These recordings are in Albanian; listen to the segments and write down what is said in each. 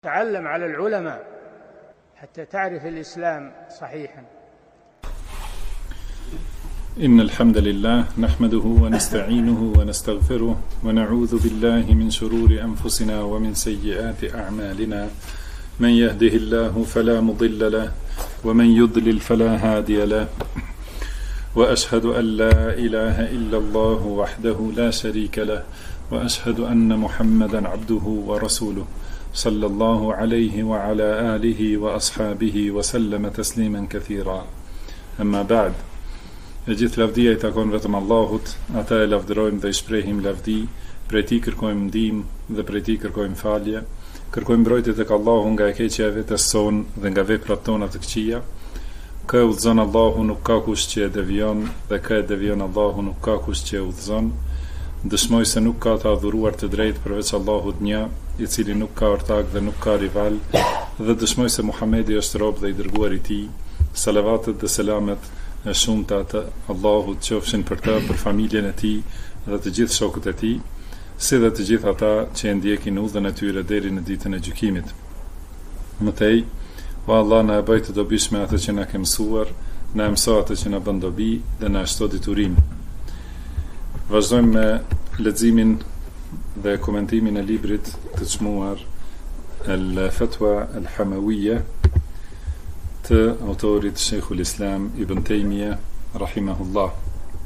تعلم على العلماء حتى تعرف الإسلام صحيحا. إن الحمد لله نحمده ونستعينه ونستغفره ونعوذ بالله من شرور أنفسنا ومن سيئات أعمالنا. من يهده الله فلا مضل له ومن يضلل فلا هادي له، وأشهد أن لا إله إلا الله وحده لا شريك له، وأشهد أن محمدا عبده ورسوله صلى الله عليه وعلى آله وأصحابه وسلم تسليما كثيرا. أما بعد. E gjithë lavdia I takon vetëm Allahut, ata e lavdërojmë dhe I shprehim lavdi, prej Tij kërkojmë ndihmë dhe prej Tij kërkojmë falje, kërkojmë mbrojtje tek Allahu nga e keqja e vetes sonë dhe nga veprat tona të këqija. Kë e udhëzon Allahu nuk ka kush që e devion, dhe kë e devion Allahu nuk ka kush që e udhëzon. Dëshmoj se nuk ka të adhuruar të drejtë përveç Allahut një, I cili nuk ka ortak dhe nuk ka rival, dhe dëshmoj se Muhamedi është rob dhe I dërguar I Tij. Salavatet dhe selamet e shumta të Allahut qofshin për të, për familjen e tij dhe të gjithë shokët e tij, si dhe të gjithë ata që e ndjekin udhën e tyre deri në ditën e gjykimit. Mëtej, o Allah, na e bëj të dobishme atë që na ke mësuar, na e mëso atë që na bën dobi dhe na shto diturim. Vazhdojmë me leximin dhe komentimin e librit të çmuar Al-Fatwa Al-Hamawiyya të autorit Sheikhul Islam Ibn Taymiyah rahimahullah.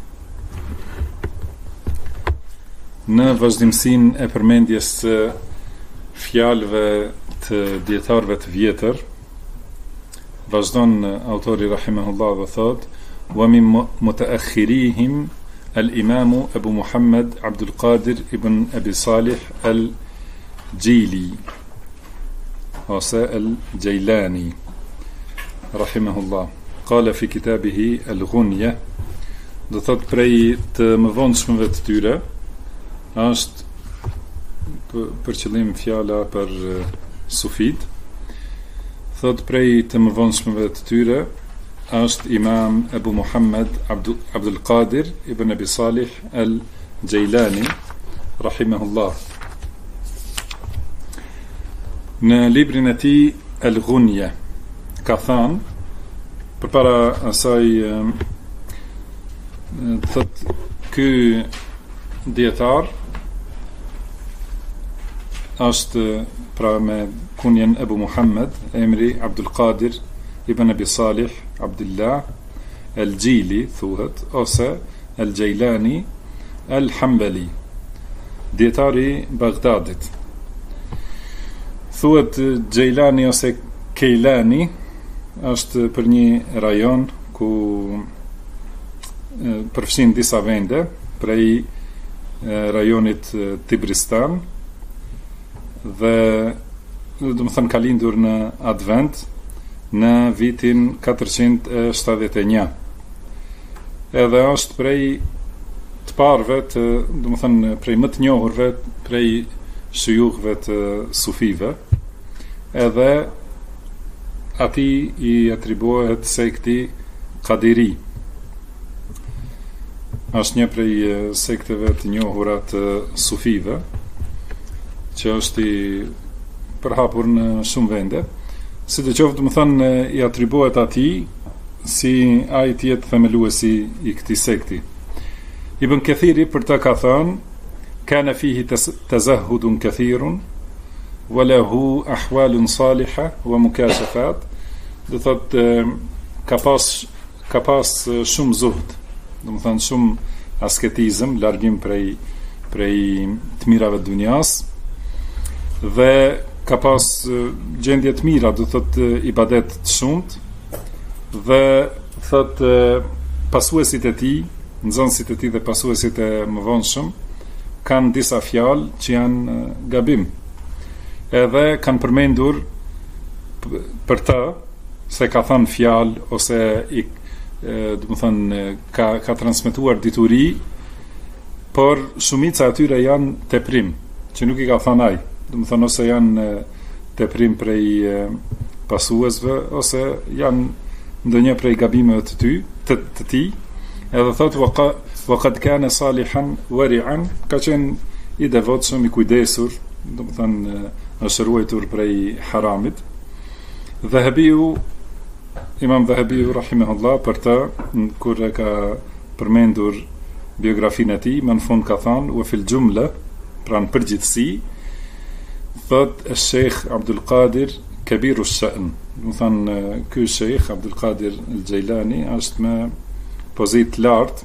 Në vazhdimsinë e përmendjes së fjalëve të dietarëve të vjetër, vazhdon autori rahimahullah dhe thot: "Wa min mutaakhirihim al-Imam Abu Muhammad Abdul Qadir ibn Abi Salih al-Jili ose al-Jailani rahimahullah, qala fi kitabihi al-Ghunya", do thot prej të mëvonshmëve të tyre, është për qëllim fjala për sufit, thot prej të mëvonshmëve të tyre është Imam Abu Muhammad Abdul Qadir ibn Abi Salih al-Jailani rahimahullah. Në librin e tij al-Ghunya ka thënë, përpara asaj thot ky dietar është pra me kunjen Abu Muhammad, emri Abdul Qadir ibn Abi Salih Abdullah al-Jili thuhet, ose al-Jailani al-Hanbali, dietari Bagdadit. Thuhet Jailani ose Keilani është për një rajon ku përfshin disa vende prej rajonit Tibristan, dhe do të thënë ka lindur në Advent në vitin 471. Edhe është prej të parëve të, do të thënë prej më të njohurve prej shujuhve të sufive, edhe ati I atribuohet sekti Kadiri. Është një prej sekteve të njohura të sufive, që është I përhapur në shumë vende. Sidoqoftë, do të thënë, I atribuohet atij si ai të jetë themeluesi I këtij sekti. Ibn Kathiri për ta ka thënë: "Kana fihi tazahhudun kathirun wa lahu ahwalun salihah wa mukashafat", do thot ka pas shumë zuhd, do të thënë shumë asketizëm, largim prej të mirave të dunjas, dhe ka pas gjendje të mira, do thot ibadet të shumt, dhe thot pasuesit e tij, nxënësit e tij dhe pasuesit e mëvonshëm kanë disa fjalë që janë gabim, edhe kanë përmendur për të se ka thënë fjalë ose do të thënë ka transmetuar dituri, por shumica atyre janë teprim, që nuk I ka thënë ai, do të thënë ose janë teprim prej pasuesve, ose janë ndonjë prej gabimeve të tij, edhe thotë wa qad kana salihan wari'an, ka qenë I devotshëm, I kujdesur, do të thënë është ruajtur prej haramit. Imam Dhahabiu rahimahullah për të, kur e ka përmendur biografinë e tij, më në fund ka thënë wa fil jumla, pra në përgjithësi, thot Sheikh Abdul Qadir Kabiru Sha'n. Do të thënë ky Sheikh Abdul Qadir al-Jailani është me pozitë lartë.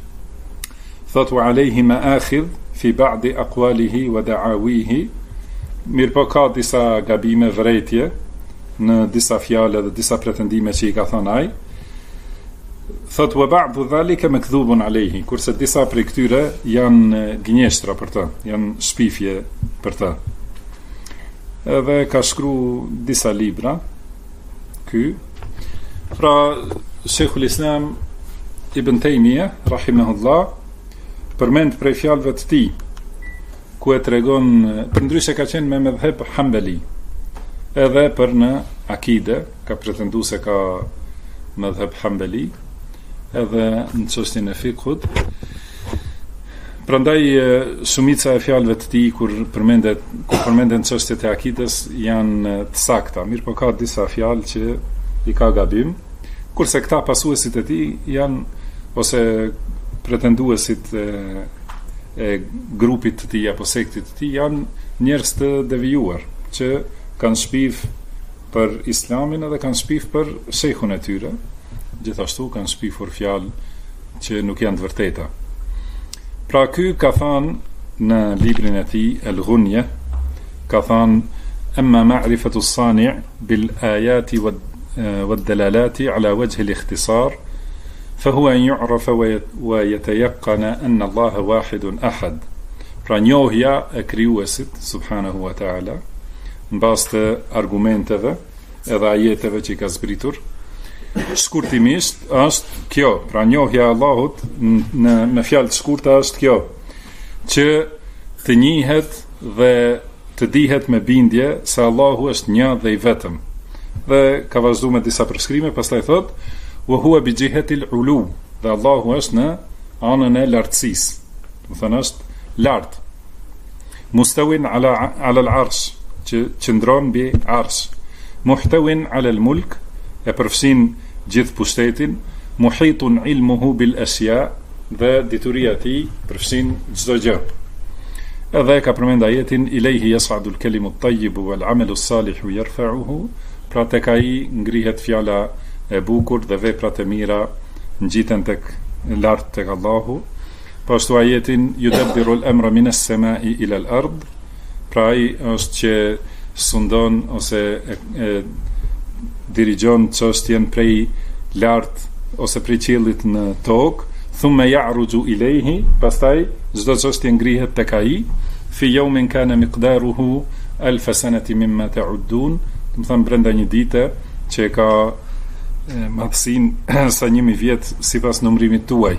Thot wa alayhi ma'akhidh fi ba'd aqwalihi wa da'awihi. Mirë po ka disa gabime, vërejtje në disa fjale dhe disa pretendime që i ka thënë ai. Thot wa ba'du dhalika makdhubun alayhi, kurse disa prej këtyre janë gënjeshtra për të, janë shpifje për të. Edhe ka shkruar disa libra ky. Pra Sheikhul Islam Ibn Taymiyah rahimahullah përmend prej fjalëve të tij ku e tregon, përndryshe ka qenë me medhheb Hanbali, edhe për në akide ka pretenduar se ka medhheb Hanbali, edhe në çështjen e fikut. Prandaj shumica e fjalëve të tij kur përmenden çështjet e akides janë të sakta, mirë po ka disa fjalë që i ka gabim, kurse këta pasuesit e tij janë, ose pretenduesit e grupit të tij apo sektit të tij janë njerëz të devijuar që kanë shpif për Islamin edhe kanë shpif për shejkhun e tyre. Gjithashtu kanë shpifur fjalë që nuk janë të vërteta. Pra ky ka thënë në librin e tij El-Ghunya, ka thënë amma ma'rifatu as-sani' bil ayati wad dalalati ala wajh al-ikhtisar فهو أن يعرف ويتيقن أن الله واحد أحد. Pra njohja e krijuesit subhanahu wa ta'ala në bazë të argumenteve edhe ajeteve që i ka zbritur, shkurtimisht është kjo. Pra njohja e Allahut në fjalë të shkurta është kjo, që të njihet dhe të dihet me bindje se Allahu është një dhe i vetëm. Dhe ka vazhduar me disa përshkrime, pastaj thotë wa huwa bi jihati al-ulu, dhe Allahu është në anën e lartësisë, do thënë është lart. Mustawin ala al-arsh, që qëndron mbi arsh. Muhtawin ala al-mulk, e përfshin gjithë pushtetin. Muhitun ilmuhu bil asya, dhe dituria e tij përfshin çdo gjë. Edhe ka përmend ajetin ilayhi yas'adu al-kalimu at-tayyibu wal-'amalu as-salihu yarfa'uhu, pra tek ai ngrihet fjala e bukur dhe veprat e mira ngjiten tek lart tek Allahu. Po ashtu ajetin yudabbiru al-amra min as-sama'i ila al-ard, pra ai është që sundon ose e dirigjon çështjen prej lart ose prej qiellit në tokë. Thumma ya'ruju ilayhi, pastaj çdo çështje ngrihet tek ai. Fi yawmin kana miqdaruhu 1000 sanati mimma ta'uddun, do të thënë brenda një dite që ka madhësinë sa 1000 vjet sipas numrimit tuaj.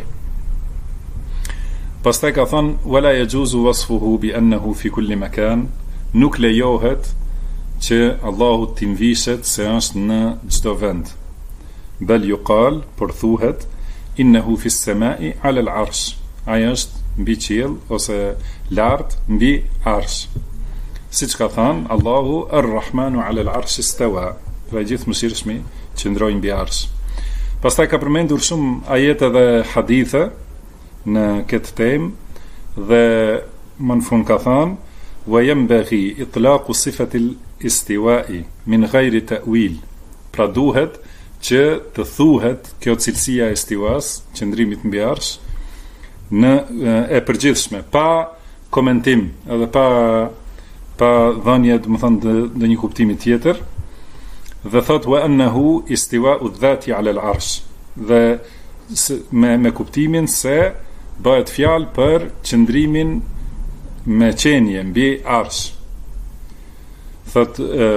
Pastaj ka thënë wala yajuzu wasfuhu bi annahu fi kulli makan, nuk lejohet që Allahu t'i mvishet se është në çdo vend. Bal yuqal, por thuhet innahu fi as-sama'i 'ala al-'arsh, ai është mbi qiell ose lart mbi arsh. Siç ka thënë Allahu ar-Rahmanu 'ala al-'arsh istawa, pra gjithë mëshirshmi qëndrojnë mbi arsh. Pastaj ka përmendur shumë ajete dhe hadithe në këtë temë, dhe më në fund ka thënë wa yanbaghi itlaqu sifati al-istiwa'i min ghayri ta'wil, pra duhet që të thuhet kjo cilësia e istiwas, qëndrimit mbi arsh, në e përgjithshme, pa komentim edhe pa dhënje, do të thonë në një kuptimi tjetër. Dhe thot wa annahu istiwa'u dhati 'ala al-'arsh, dhe me kuptimin se bëhet fjalë për qëndrimin me qenje mbi arsh. Thot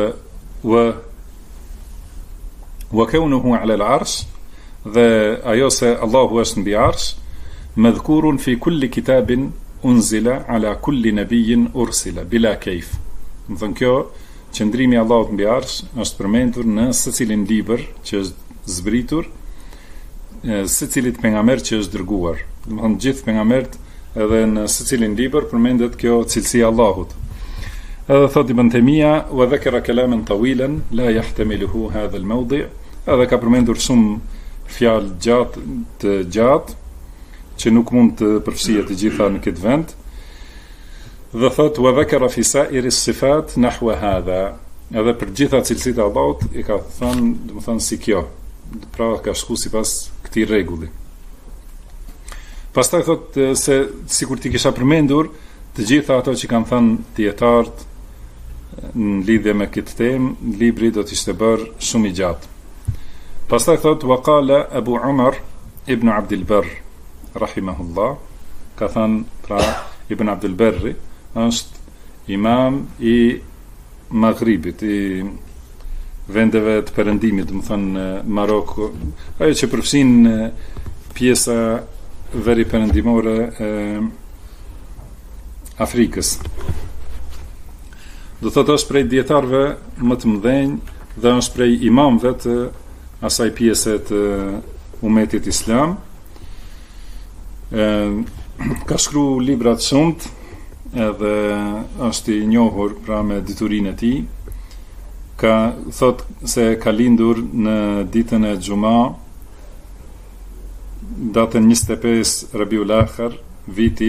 wa kaunuhu 'ala al-'arsh, dhe ajo se Allahu është mbi arsh, madhkurun fi kulli kitabin unzila ala kulli nabiyyin ursila bila kayf. Do të thonë kjo qëndrimi Allahut mbi arsh është përmendur në secilin libër që është zbritur, secilit pejgamber që është dërguar. Do të thonë gjithë pejgamberët edhe në secilin libër përmendet kjo cilësi e Allahut. هذا thot Ibn Taymija وذكر كلاما طويلا لا يحتمله هذا الموضع. هذا ka përmendur shumë fjalë gjatë që nuk mund të përfshihet të gjitha në këtë vend. Dhe thot وذكر في سائر الصفات نحو هذا. Edhe për gjitha cilësitë e Allahut i ka thënë, domethënë si kjo. Pra ka shku sipas këtij rregulli. Pastaj thot se sikur ti kisha përmendur të gjitha ato që kanë thënë dietarët në lidhje me këtë temë, libri do të ishte bërë shumë i gjatë. Pastaj thot waqala Abu Umar ibn Abdul Barr rahimahullah, ka thënë pra Ibn Abdul Barri është imam i Maghribit, i vendeve të perëndimit, do të thënë Maroko, ajo që përfshin pjesa veri perëndimore e Afrikës. Do thotë është prej dietarëve më të mëdhenj dhe është prej imamëve të asaj pjese të umetit islam. Ka shkruar libra të shumtë, edhe është i njohur pra me diturinë e tij. Ka thot se ka lindur në ditën e Xuma, datën 25 Rabiul Akhir, viti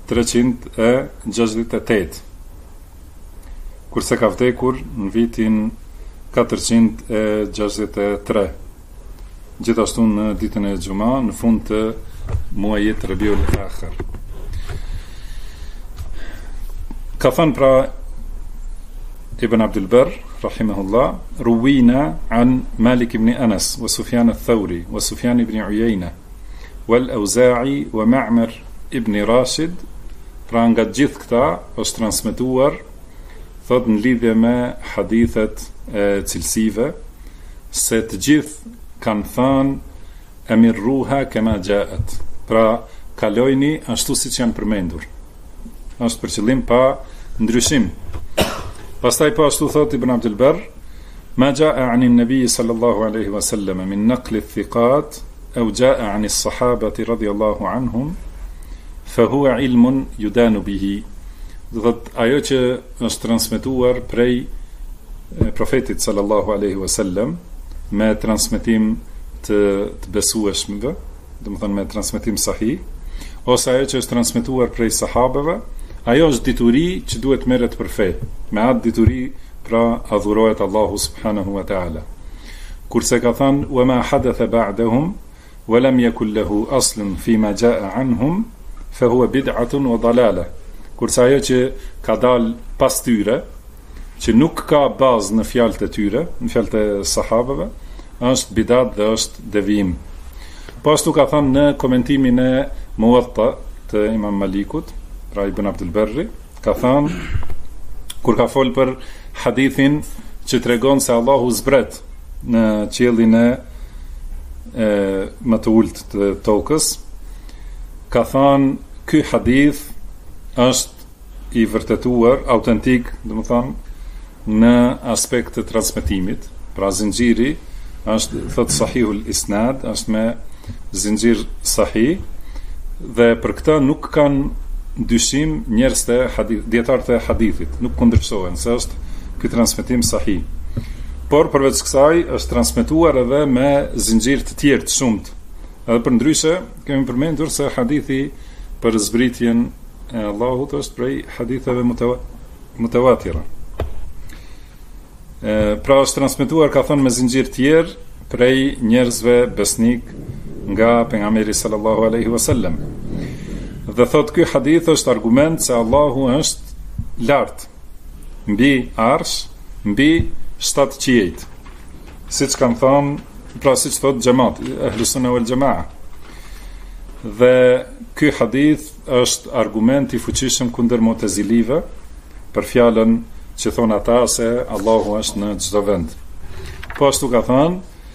368, kurse ka vdekur në vitin 463, gjithashtu në ditën e Xuma, në fund të muajit Rabiul Akhir. Ka thënë pra Ibn Abdul Barr rahimahullah, ruwina an Malik ibn Anas wa Sufyan al-Thawri wa Sufyan ibn Uyayna wal Auza'i wa Ma'mar ibn Rashid, pra nga gjithë këta është transmetuar, thot në lidhje me hadithet e cilësive, se të gjithë kanë thënë emirruha kema ja'at, pra kalojni ashtu siç janë përmendur. Është për qëllim pa ndryshim. Pastaj po ashtu thot Ibn Abdul Barr, ma ja'a 'ani an-nabi sallallahu alaihi wasallam min naql ath-thiqat aw ja'a 'ani as-sahabati radiyallahu anhum fa huwa ilmun yudanu bihi. Do thot ajo që është transmetuar prej profetit sallallahu alaihi wasallam me transmetim të besueshmëve, domethënë me transmetim sahih, ose ajo që është transmetuar prej sahabeve, ajo është dituri që duhet merret për fe. Me atë dituri pra adhurohet Allahu subhanahu wa ta'ala. Kurse ka thënë wa ma hadatha ba'dahum wa lam yakul lahu aslun fi ma ja'a anhum fa huwa bid'atun wa dalalah. Kurse ajo që ka dal pas tyre, që nuk ka bazë në fjalët e tyre, në fjalët e sahabeve, është bidat dhe është devijim. Po ashtu ka thënë në komentimin e Muwatta të Imam Malikut, pra Ibn Abdul Barri, ka thënë kur ka fol për hadithin që tregon se Allahu zbret në qiellin e më të ulët të tokës, ka thënë ky hadith është i vërtetuar, autentik, domethënë në aspekt të transmetimit, pra zinxhiri është thot sahihul isnad, është me zinxhir sahih, dhe për këtë nuk kanë dyshim njerëz të dietarët e hadithit, nuk kundërshtohen se është ky transmetim sahih. Por përveç kësaj është transmetuar edhe me zinxhir të tjerë të shumtë. Edhe për ndryshe kemi përmendur se hadithi për zbritjen e Allahut është prej haditheve mutawatira. Pra është transmetuar, ka thënë, me zinxhir të tjerë prej njerëzve besnik nga pejgamberi sallallahu alaihi wasallam. Dhe thot ky hadith është argument se Allahu është lart mbi arsh, mbi 7 qiejt, siç kanë thënë, pra siç thot xhamati Ahlus Sunna wal Jamaa. Dhe ky hadith është argument i fuqishëm kundër Mu'tazilive për fjalën që thonë ata se Allahu është në çdo vend. Po ashtu ka thënë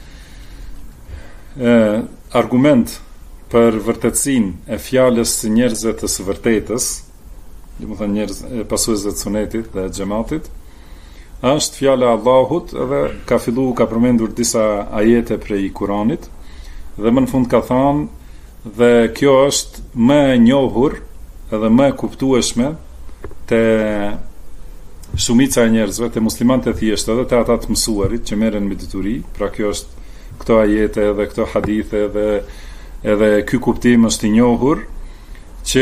argument për vërtetësinë e fjalës së njerëzve të së vërtetës, domethënë njerëz pasuesve të sunetit dhe xhamatit, është fjala e Allahut, edhe ka përmendur disa ajete prej Kuranit, dhe më në fund ka thënë, dhe kjo është më e njohur edhe më e kuptueshme te shumica e njerëzve, të muslimanët e thjeshtë, edhe të ata të mësuarit që merren me dituri, pra kjo është këto ajete dhe këto hadithe edhe ky kuptim është i njohur që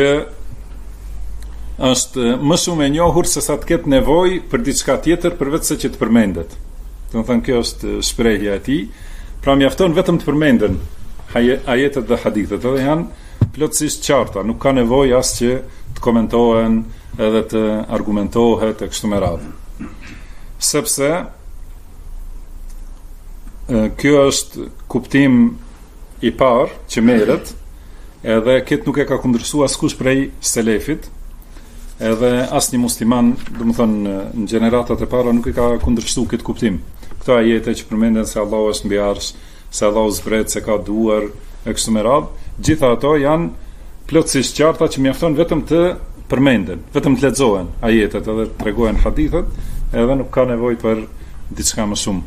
është më shumë e njohur se sa të ketë nevojë për diçka tjetër përveç se që të përmendet. Do të thënë kjo është shprehja e tij, pra mjafton vetëm të përmenden ajetet dhe hadithet, edhe janë plotësisht qarta, nuk ka nevojë as që të komentohen edhe të argumentohet e kështu me radhë. Sepse kjo është kuptim i parë që merret, edhe këtë nuk e ka kundërshtuar askush prej selefit, edhe asnjë musliman, domethënë në gjeneratat e para nuk e ka kundërshtuar këtë kuptim. Këto ajete që përmenden se Allahu është mbi arsh, se Allahu zbret, se ka duar e kështu me radhë, gjitha ato janë plotësisht qarta që mjafton vetëm të përmenden, vetëm të lexohen ajetet edhe të tregojnë hadithet, edhe nuk ka nevojë për diçka më shumë.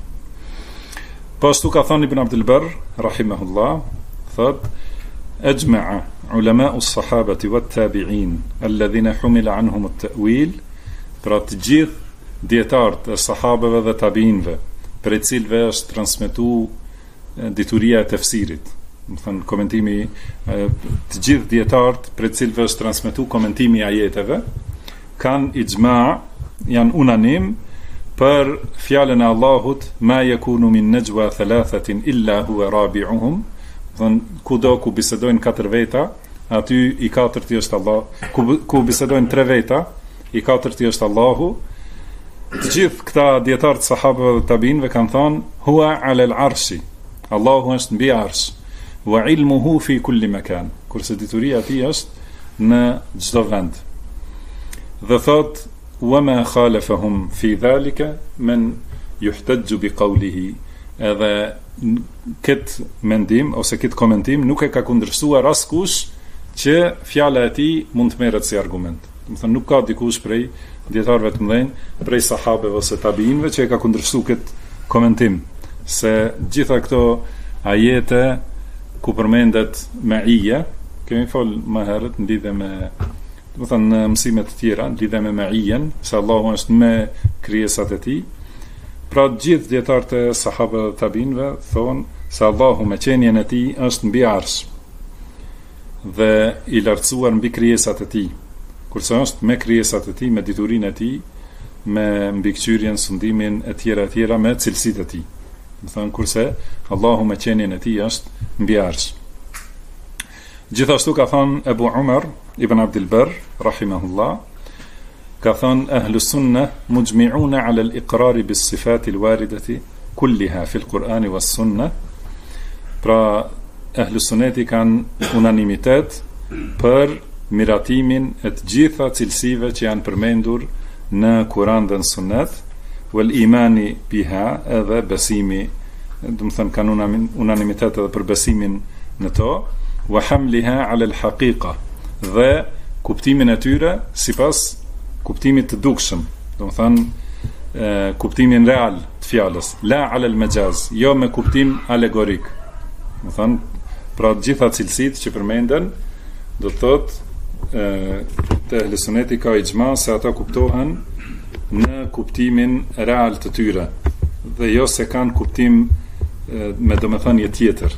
Po ashtu ka thënë Ibn Abdul Barr rahimahullah, thot ajma'a ulama'u as-sahabati wat-tabi'in alladhina humila anhum at-ta'wil, pra të gjithë dietarët e sahabeve dhe tabiinëve, për të cilëve është transmetuar dituria e tefsirit, do thënë komentimi, të gjithë dietarët për të cilëve është transmetuar komentimi i ajeteve, kanë ijma', janë unanim për fjalën e Allahut ma yakunu min najwa thalathatin illa huwa rabi'uhum, thënë kudo ku bisedojnë 4 veta, aty i katërti është Allah, ku bisedojnë 3 veta, i katërti është Allahu. Të gjithë këta dietarë të sahabëve dhe tabiinëve kanë thënë huwa 'ala al-'arshi, Allahu është mbi arsh, wa ilmuhu fi kulli makan, kurse dituria e tij është në çdo vend. Dhe thot wama khalafahum fi dhalika man yuhtajju bi qawlihi, edhe këtë mendim ose këtë komentim nuk e ka kundërshtuar askush që fjala e tij mund të merret si argument. Do të thënë nuk ka dikush prej dietarëve të mëdhenj, prej sahabeve ose tabiinëve që e ka kundërshtuar këtë komentim, se gjitha këto ajete ku përmendet ma'iyya, kemi fol më herët në lidhje me, do të thënë në mësimet të tjera, në lidhje me ma'iyyan, se Allahu është me krijesat e tij. Pra gjithë dietarët e sahabëve dhe tabiinëve thonë se Allahu me qenien e tij është mbi arsh dhe i lartësuar mbi krijesat e tij, kurse është me krijesat e tij, me diturinë e tij, me mbikëqyrjen, sundimin e tjera me cilësitë e tij. Do thënë kurse Allahu me qenien e tij është mbi arsh. Gjithashtu ka thënë Ebu Umar ibn Abdul Barr rahimahullah, ka thënë ahlu sunna mujmi'una 'ala al-iqrar bis-sifat al-waridati kulliha fi al-Qur'an wa as-sunnah, pra ahlu sunneti kanë unanimitet për miratimin e të gjitha cilësive që janë përmendur në Kur'an dhe në Sunnet, wal imani biha, edhe besimi, do të thënë kanë unanimitet edhe për besimin në to, wa hamliha 'ala al-haqiqa, dhe kuptimin e tyre sipas kuptimit të dukshëm, do të thënë kuptimin real të fjalës, la 'ala al-majaz, jo me kuptim alegorik. Do thënë, pra të gjitha cilësitë që përmenden, do të thotë te ehli sunneti ka ixhma se ata kuptohen në kuptimin real të tyre, dhe jo se kanë kuptim me domethënie tjetër.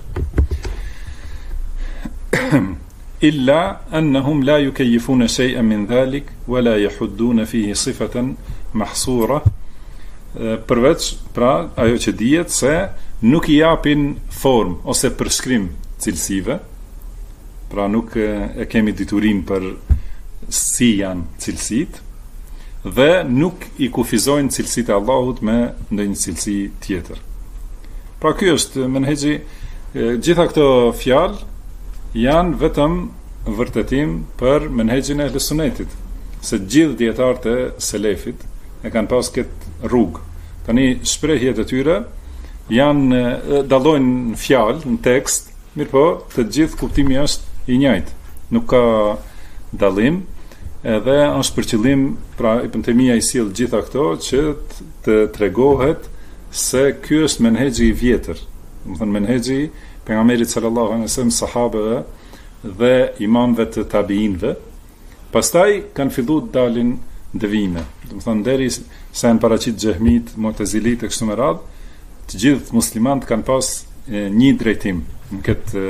Illa annahum la yukayyifuna shay'an min dhalik wala yahudduna fihi sifatan mahsura, përveç pra ajo që dihet se nuk i japin formë ose përshkrim cilësive, pra nuk e kemi diturin për si janë cilësit, dhe nuk i kufizojnë cilësit e Allahut me ndonjë cilësi tjetër. Pra ky është menhexhi, gjitha këto fjalë janë vetëm vërtetim për menhexhin e Ahlus Sunnetit, se gjithë dietarët e selefit e kanë pas këtë rrugë. Tani shprehjet e tyre janë dallojnë në fjalë, në tekst, mirëpo të gjithë kuptimi është i njëjtë, nuk ka dallim, edhe është për qëllim, pra Ibn Taymija i sjell gjitha këto që të tregohet se ky është menhexhi i vjetër, do të thënë menhexhi pejgamberit sallallahu alaihi wasallam, sahabeve dhe imamëve të tabiinëve. Pastaj kanë filluar të dalin devime. Do të thonë deri sa janë paraqit xehmit, mu'tazilit e kështu me radhë, të gjithë muslimanët kanë pas një drejtim në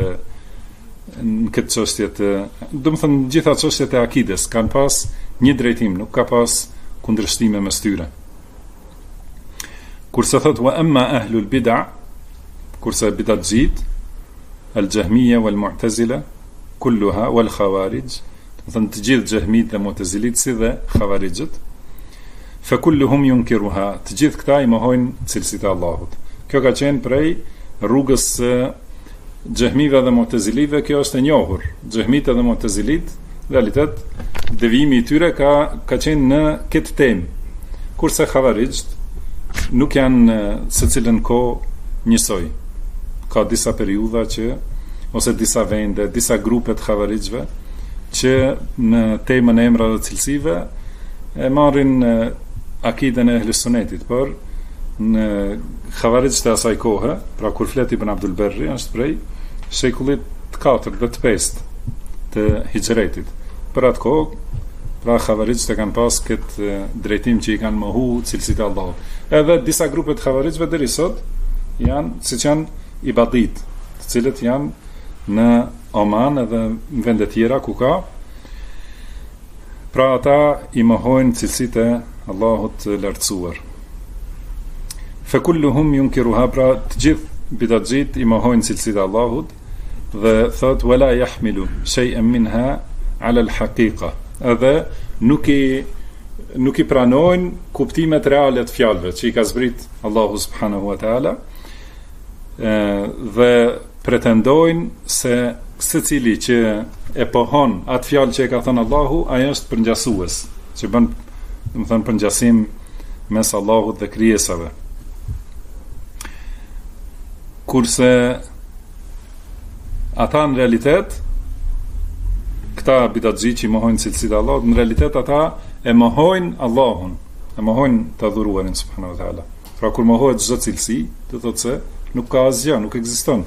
këtë çështje të, do të thonë gjitha çështjet e akides kanë pas një drejtim, nuk ka pas kundërshtime mes tyre. Kurse thot wa amma ahlul bid'a, kurse bidatxhit, al-jahmiyya wal-mu'tazila kulluha wal-khawarij, do të thonë të gjithë xehmit dhe mu'tazilit si dhe khawarijët, fa kulluhum yunkiruha, të gjithë këta i mohojnë cilësitë e Allahut. Kjo ka qenë prej rrugës së xehmive dhe mu'tazilive, kjo është e njohur. Xehmit dhe mu'tazilit, realitet devijimi i tyre ka qenë në këtë temë. Kurse khawarijët nuk janë secilën kohë njësoj. Ka disa periudha ose disa vende, disa grupe të khawarijëve që në temën e emrave dhe cilësive e marrin akiden e Ehlus Sunnetit, por në khawarijët e asaj kohe, pra kur flet Ibn Abdul Berri, është prej shekullit të 4 dhe të 5 të hijretit. Për atë kohë, pra khawarijët e kanë pas këtë drejtim që i kanë mohu cilësitë e Allahut. Edhe disa grupe të khawarijëve deri sot janë, siç janë ibadit, të cilët janë në Oman edhe në vende tjera ku ka, pra ata i mohojnë cilësitë e Allahut të lartësuar. Fa kulluhum yunkiruha, pra të gjithë bidatxhit i mohojnë cilësitë e Allahut dhe thot wala yahmilu shay'an minha ala al-haqiqa, edhe nuk i pranojnë kuptimet reale të fjalëve që i ka zbrit Allahu subhanahu wa taala, dhe pretendojnë se secili që e pohon atë fjalë që e ka thënë Allahu, ajo është përngjasues, që bën, do të thënë, përngjasim mes Allahut dhe krijesave. Kurse ata në realitet, këta bidatxhit që i mohojnë cilësitë e Allahut, në realitet ata e mohojnë Allahun, e mohojnë të adhuruarin subhanahu wa taala. Pra kur mohohet çdo cilësi, do thotë se nuk ka asgjë, nuk ekziston.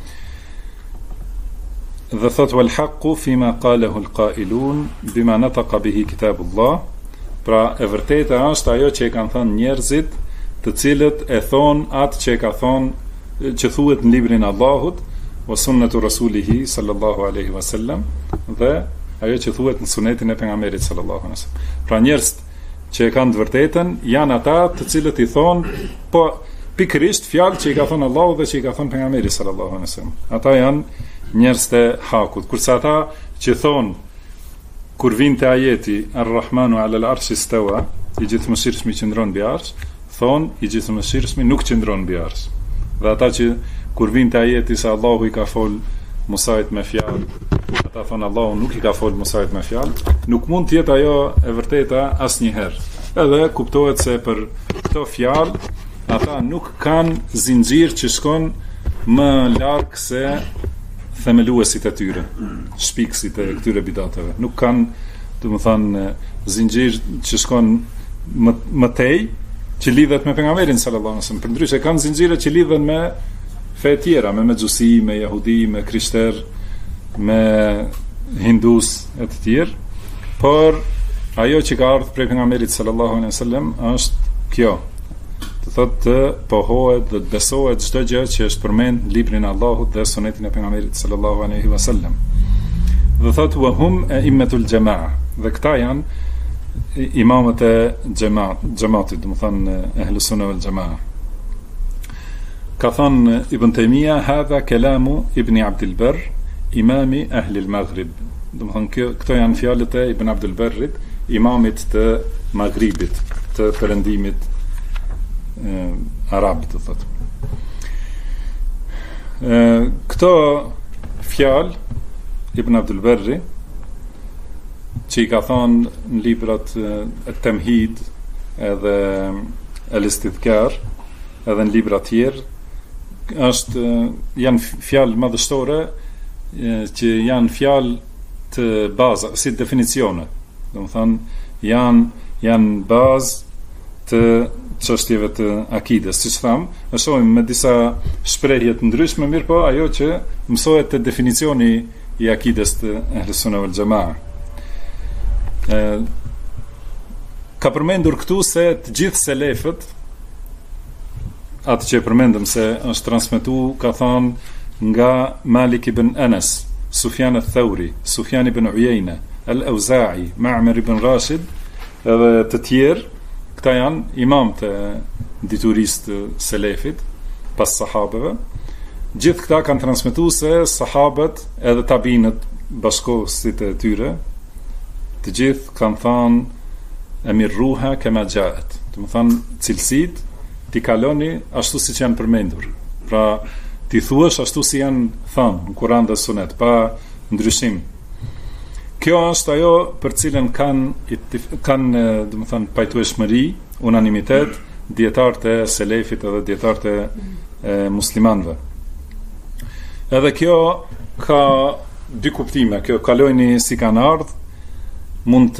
Dhe thot wal haqqu fima qalahu al qailun bima nataqa bihi kitabullah, pra e vërteta është ajo që e kanë thënë njerëzit, të cilët e thon atë që e ka thonë, që thuhet në librin e Allahut, wa sunnatu rasulihi sallallahu alaihi wasallam, dhe ajo që thuhet në sunetin e pejgamberit sallallahu alaihi wasallam. Pra njerëzit që e kanë të vërtetën janë ata të cilët i thon po pikërisht fjalë që i ka thënë Allahu dhe që i ka thënë pejgamberi sallallahu alaihi wasallam. Ata janë njerëz të hakut. Kurse ata që thon kur vinte ajeti Ar-Rahmanu 'ala al-'arshi istawa, i gjithëmshirshmi qëndron mbi arsh, thon i gjithëmshirshmi nuk qëndron mbi arsh. Dhe ata që kur vinte ajeti se Allahu i ka fol Musait me fjalë, ata thon Allahu nuk i ka fol Musait me fjalë, nuk mund të jetë ajo e vërteta asnjëherë. Edhe kuptohet se për këto fjalë ata nuk kanë zinxhir që shkon më larg se themeluesit e tyre, shpikësit e këtyre bidateve. Nuk kanë, do të thënë, zinxhir që shkon më tej, që lidhet me pejgamberin sallallahu alaihi wasallam. Përndryshe kanë zinxhire që lidhen me fe tjera, me xhusi, me jehudi, me krishter, me hindus e të tjerë. Por ajo që ka ardhur prej pejgamberit sallallahu alaihi wasallam është kjo. Të thotë të pohohet dhe të besohet çdo gjë që është përmend në librin e Allahut dhe sunetin e pejgamberit sallallahu alaihi wasallam. Dhe thotë wa hum a'immatul jamaa, dhe këta janë imamët e xhamatit, do të thonë Ahlus Sunna wal Jamaa. Ka thënë Ibn Taymija, hadha kalamu Ibn Abdul Barr, imami ahli al-Maghrib. Do të thonë këto janë fjalët e Ibn Abdul Barrit, imamit të Maghribit, të perëndimit arab, të thotë. Këto fjalë Ibn Abdul Barri që i ka thonë në librat e Temhid edhe El-Istidhkar edhe në libra tjerë, janë fjalë madhështore që janë fjalë të baza, si definicione, do të thonë janë bazë të çështjeve të akides, siç tham, e shohim me disa shprehje të ndryshme, mirë po ajo që mësohet te definicioni i akides të Ahlus Sunna wal Jamaa. ka përmendur këtu se të gjithë selefët, atë që e përmendëm se është transmetuar, ka thonë nga Malik ibn Anas, Sufjan al-Thawri, Sufjan ibn Uyayna, Al-Auza'i, Ma'mar ibn Rashid, edhe të tjerë, këta janë imam të diturisë të selefit, pas sahabeve. Gjithë këta kanë transmetuar se sahabët edhe tabinët bashkohësit e tyre, të gjithë kanë thënë emirruha kema jaat. Do të thonë cilësitë ti kaloni ashtu siç janë përmendur. Pra ti thuash ashtu si janë thënë në Kur'an dhe Sunet, pa ndryshim. Kjo është ajo për cilën kanë do të thonë pajtueshmëri, unanimitet dietarët e selefit edhe dietarët e muslimanëve. Edhe kjo ka dy kuptime. Kjo kalojni si kanë ardhur, mund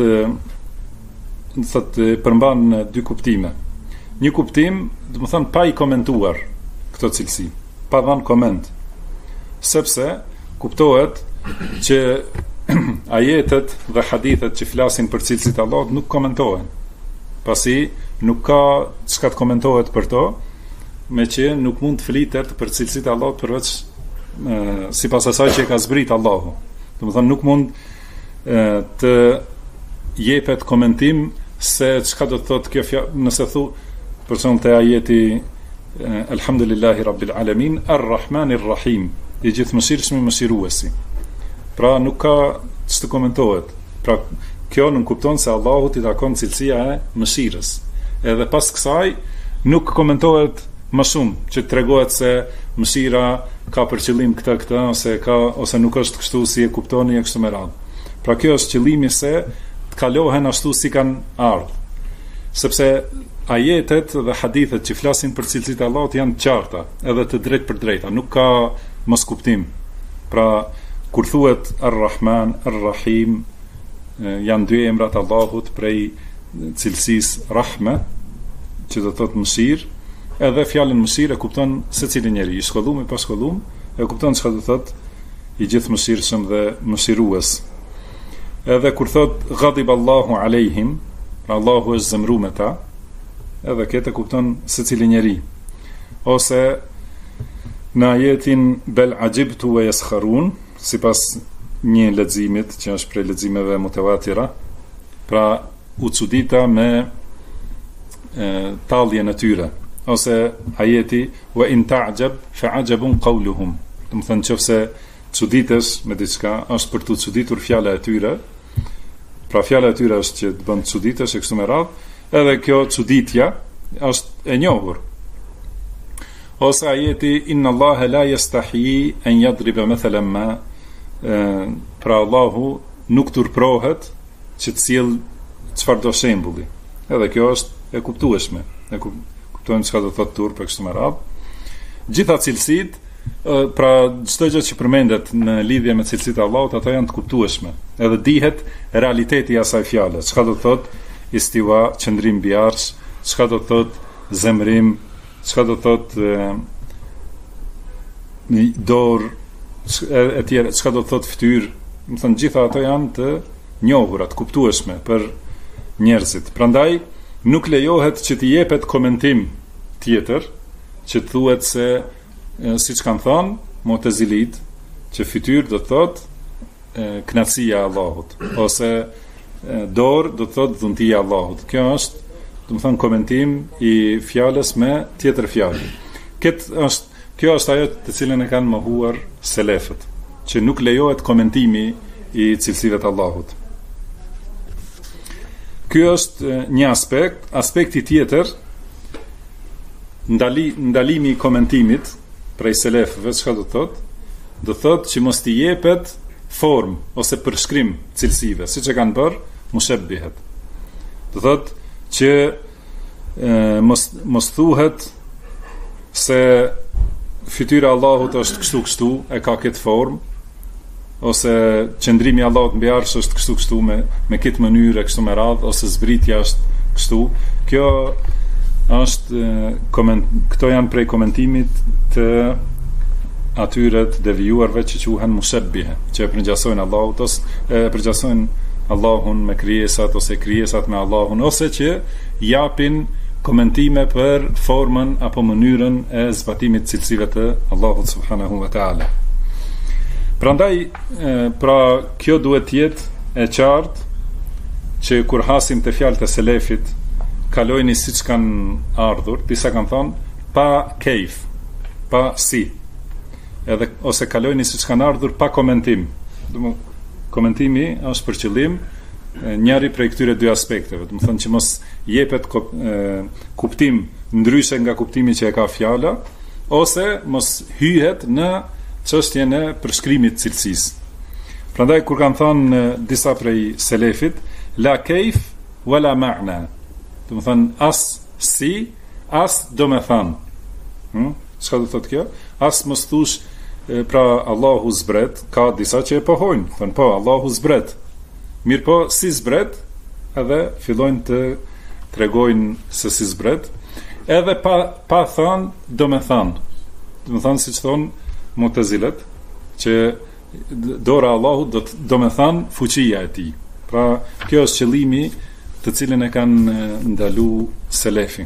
të përmban dy kuptime. Një kuptim, do të thonë pa i komentuar këto cilësi, pa dhënë koment. Sepse kuptohet që ajetet dhe hadithet që flasin për cilësitë e Allahut nuk komentohen. Pasi nuk ka çka të komentohet për to, me që nuk mund të flitet për cilësitë e Allahut përveç sipas asaj që e ka zbrit Allahu. Do të thonë nuk mund të jepet komentim se çka do të thotë kjo fjalë, nëse thu për shembull te ajeti Elhamdulillahi Rabbil Alamin Ar-Rahmanir Rahim, i gjithëmëshirshëm i mëshiruesi. Pra nuk ka ç'të komentohet. Pra kjo nuk kupton se Allahut i takon cilësia e mëshirës. Edhe pas kësaj nuk komentohet më shumë që tregohet se mëshira ka për qëllim këtë ose nuk është kështu si e kuptoni e kështu me radhë. Pra kjo është qëllimi se të kalohen ashtu si kanë ardhur. Sepse ajetet dhe hadithet që flasin për cilësitë e Allahut janë të qarta, edhe të drejtë për drejta, nuk ka mos kuptim. Pra kur thuhet Ar-Rahman, Ar-Rahim, janë dy emrat Allahut prej cilësisë Rahme, që do të thotë mëshirë, edhe fjalën mëshirë e kupton secili njeri, i shkollum, i pa shkollum, e kupton çka do të thotë i gjithëmëshirshëm dhe mëshirues. Edhe kur thot ghadiballahu alejhim, pra Allahu është zemru me ta, edhe këtë kupton secili njeri. Ose në ajetin bel ajibtu wa yaskharun, sipas një leximit që është prej leximeve mutawatira, pra u çudita me talljen e tyre. Ose ajeti wa in ta'jab fa ajabun qawluhum. Do të thonë nëse çuditesh me diçka, është për të çuditur fjala e tyre. Pra fjala e tyre është që të bën çuditesh e kështu me radhë, edhe kjo çuditja është e njohur. Ose ajeti inna Allaha la yastahi an yadriba mathalan ma, pra Allahu nuk turprohet që të sjell çfarëdo shembulli. Edhe kjo është e kuptueshme. Kuptojmë çka do të thotë turp e kështu me radhë. Gjitha cilësitë, pra çdo gjë që përmendet në lidhje me cilësitë e Allahut, ato janë të kuptueshme. Edhe dihet realiteti i asaj fjale. Çka do të thotë istiwa, qëndrim mbi arsh, çka do të thotë zemrim, çka do të thotë dorë, e tjera, çka do të thotë fytyrë. Do të thonë gjitha ato janë të njohura, të kuptueshme për njerëzit. Prandaj nuk lejohet që të jepet komentim tjetër, që të thuhet se siç kanë thënë Mu'tazilit, që fytyrë do të thotë kënaqësia e Allahut, ose dorë do të thotë dhuntia e Allahut. Kjo është, do të thonë, komentim i fjalës me tjetër fjalë. Kjo është ajo të cilën e kanë mohuar selefët, që nuk lejohet komentimi i cilësive të Allahut. Ky është një aspekt. Aspekti tjetër, ndalimi i komentimit prej selefëve, çka do të thotë? Do thotë që mos t'i jepet formë ose përshkrim cilësive, siç e kanë bërë mushabbihat. Do thotë që mos thuhet se fytyra e Allahut është kështu, e ka këtë formë, ose qëndrimi i Allahut mbi arsh është kështu me këtë mënyrë e kështu me radhë, ose zbritja është kështu. Kjo është këto janë prej komentimit të atyre të devijuarve që quhen mushabbihe, që e përngjasojnë Allahut ose e përngjasojnë Allahun me krijesat ose krijesat me Allahun, ose që japin komentime për formën apo mënyrën e zbatimit të cilësive të Allahut subhanahu wa taala. Prandaj, pra kjo duhet të jetë e qartë që kur hasim të fjalët e selefit, kalojni siç kanë ardhur, disa kanë thonë pa kejf, pa si, edhe ose kalojni siç kanë ardhur pa komentim. Komentimi është për qëllim njëri prej këtyre dy aspekteve, do të thonë që mos jepet kuptim ndryshe nga kuptimi që e ka fjala, ose mos hyhet në çështjen e përshkrimit të cilësisë. Prandaj kur kanë thënë disa prej selefit, la kejf wala ma'na, do të thonë as si, as do me thënë. Çka do thotë kjo? As mos thush pra Allahu zbret, ka disa që e pohojnë, thënë po, Allahu zbret. Mirë po, si zbret, edhe fillojnë të tregojnë se si zbret, edhe pa thënë, do me thënë. Do me thënë, si që thonë Mu'tazilet, që dora Allahu do me thënë fuqia e tij. Pra, kjo është qëllimi të cilin e kanë ndalu selefi.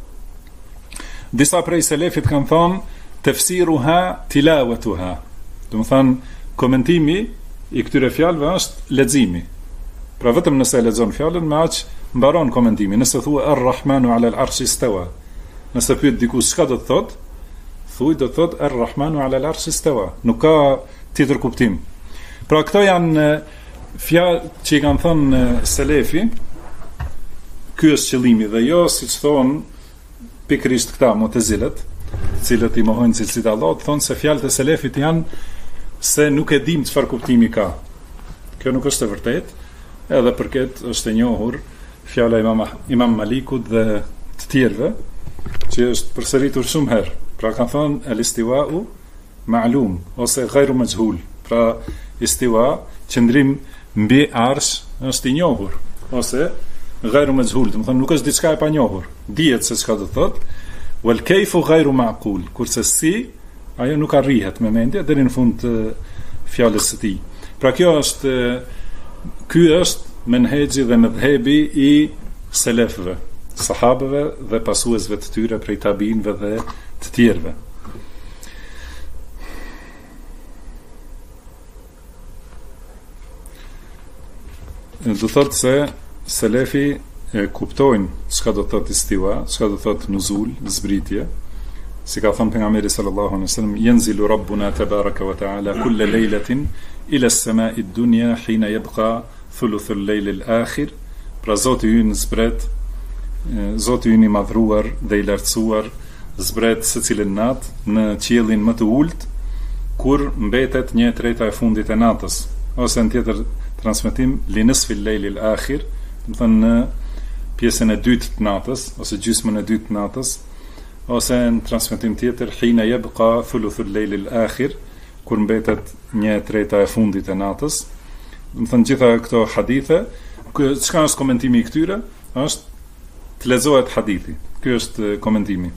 Disa prej selefit kanë thonë, tefsiruha tilawatuha. Do të thonë komentimi i këtyre fjalëve është leximi. Pra vetëm nëse e lexon fjalën, me aq mbaron komentimi. Nëse thua Ar-Rahmanu 'ala al-'arshi istawa, nëse pyet dikush çka do të thotë, thuaj do të thotë Ar-Rahmanu 'ala al-'arshi istawa. Nuk ka tjetër kuptim. Pra këto janë fjalë që i kanë thënë selefi, ky është qëllimi dhe jo siç thonë pikërisht këta Mu'tazilet, të cilët i mohojnë cilësitë e Allahut, thonë se fjalët e selefit janë se nuk e dim çfarë kuptimi ka. Kjo nuk është e vërtetë, edhe përket është e njohur fjala Imam Malikut dhe të tjerëve, që është përsëritur shumë herë. Pra kanë thonë el-istiwa'u ma'lum ose ghayru majhul. Pra istiwa, qëndrim mbi arsh, është i njohur ose ghayru majhul, do të thonë nuk është diçka e panjohur. Dihet se çka do të thotë. Wal kayfu ghayru ma'qul, kurse si ajo nuk arrihet me mendje deri në fund të fjalës së tij. Pra ky është menhexhi dhe mëdhëbi i selefëve, sahabëve dhe pasuesve të tyre prej tabiinëve dhe të tjerëve. Do thotë se selefi kuptojnë çka do thotë istiwa, çka do thotë nuzul, zbritje. Si ka thënë pejgamberi sallallahu alaihi wasallam, yanzilu rabbuna tabaraka wa ta'ala kull laylatin ila as-sama'i ad-dunya hina yabqa thuluth al-layl al-akhir. Pra Zoti ynë zbret, Zoti ynë i madhruar dhe i lartësuar zbret secilën natë në qiellin më të ulët, kur mbetet 1/3 e fundit e natës, ose në tjetër transmetim li nisfi al-layl al-akhir, do të thënë në pjesën e dytë të natës ose gjysmën e dytë të natës, ose në transmetim tjetër hina yabqa thuluth al-layl al-akhir, kur mbetet 1/3 e fundit e natës. Do të thënë gjitha këto hadithe, çka është komentimi i këtyre? Është të lexohet hadithi. Ky është komentimi.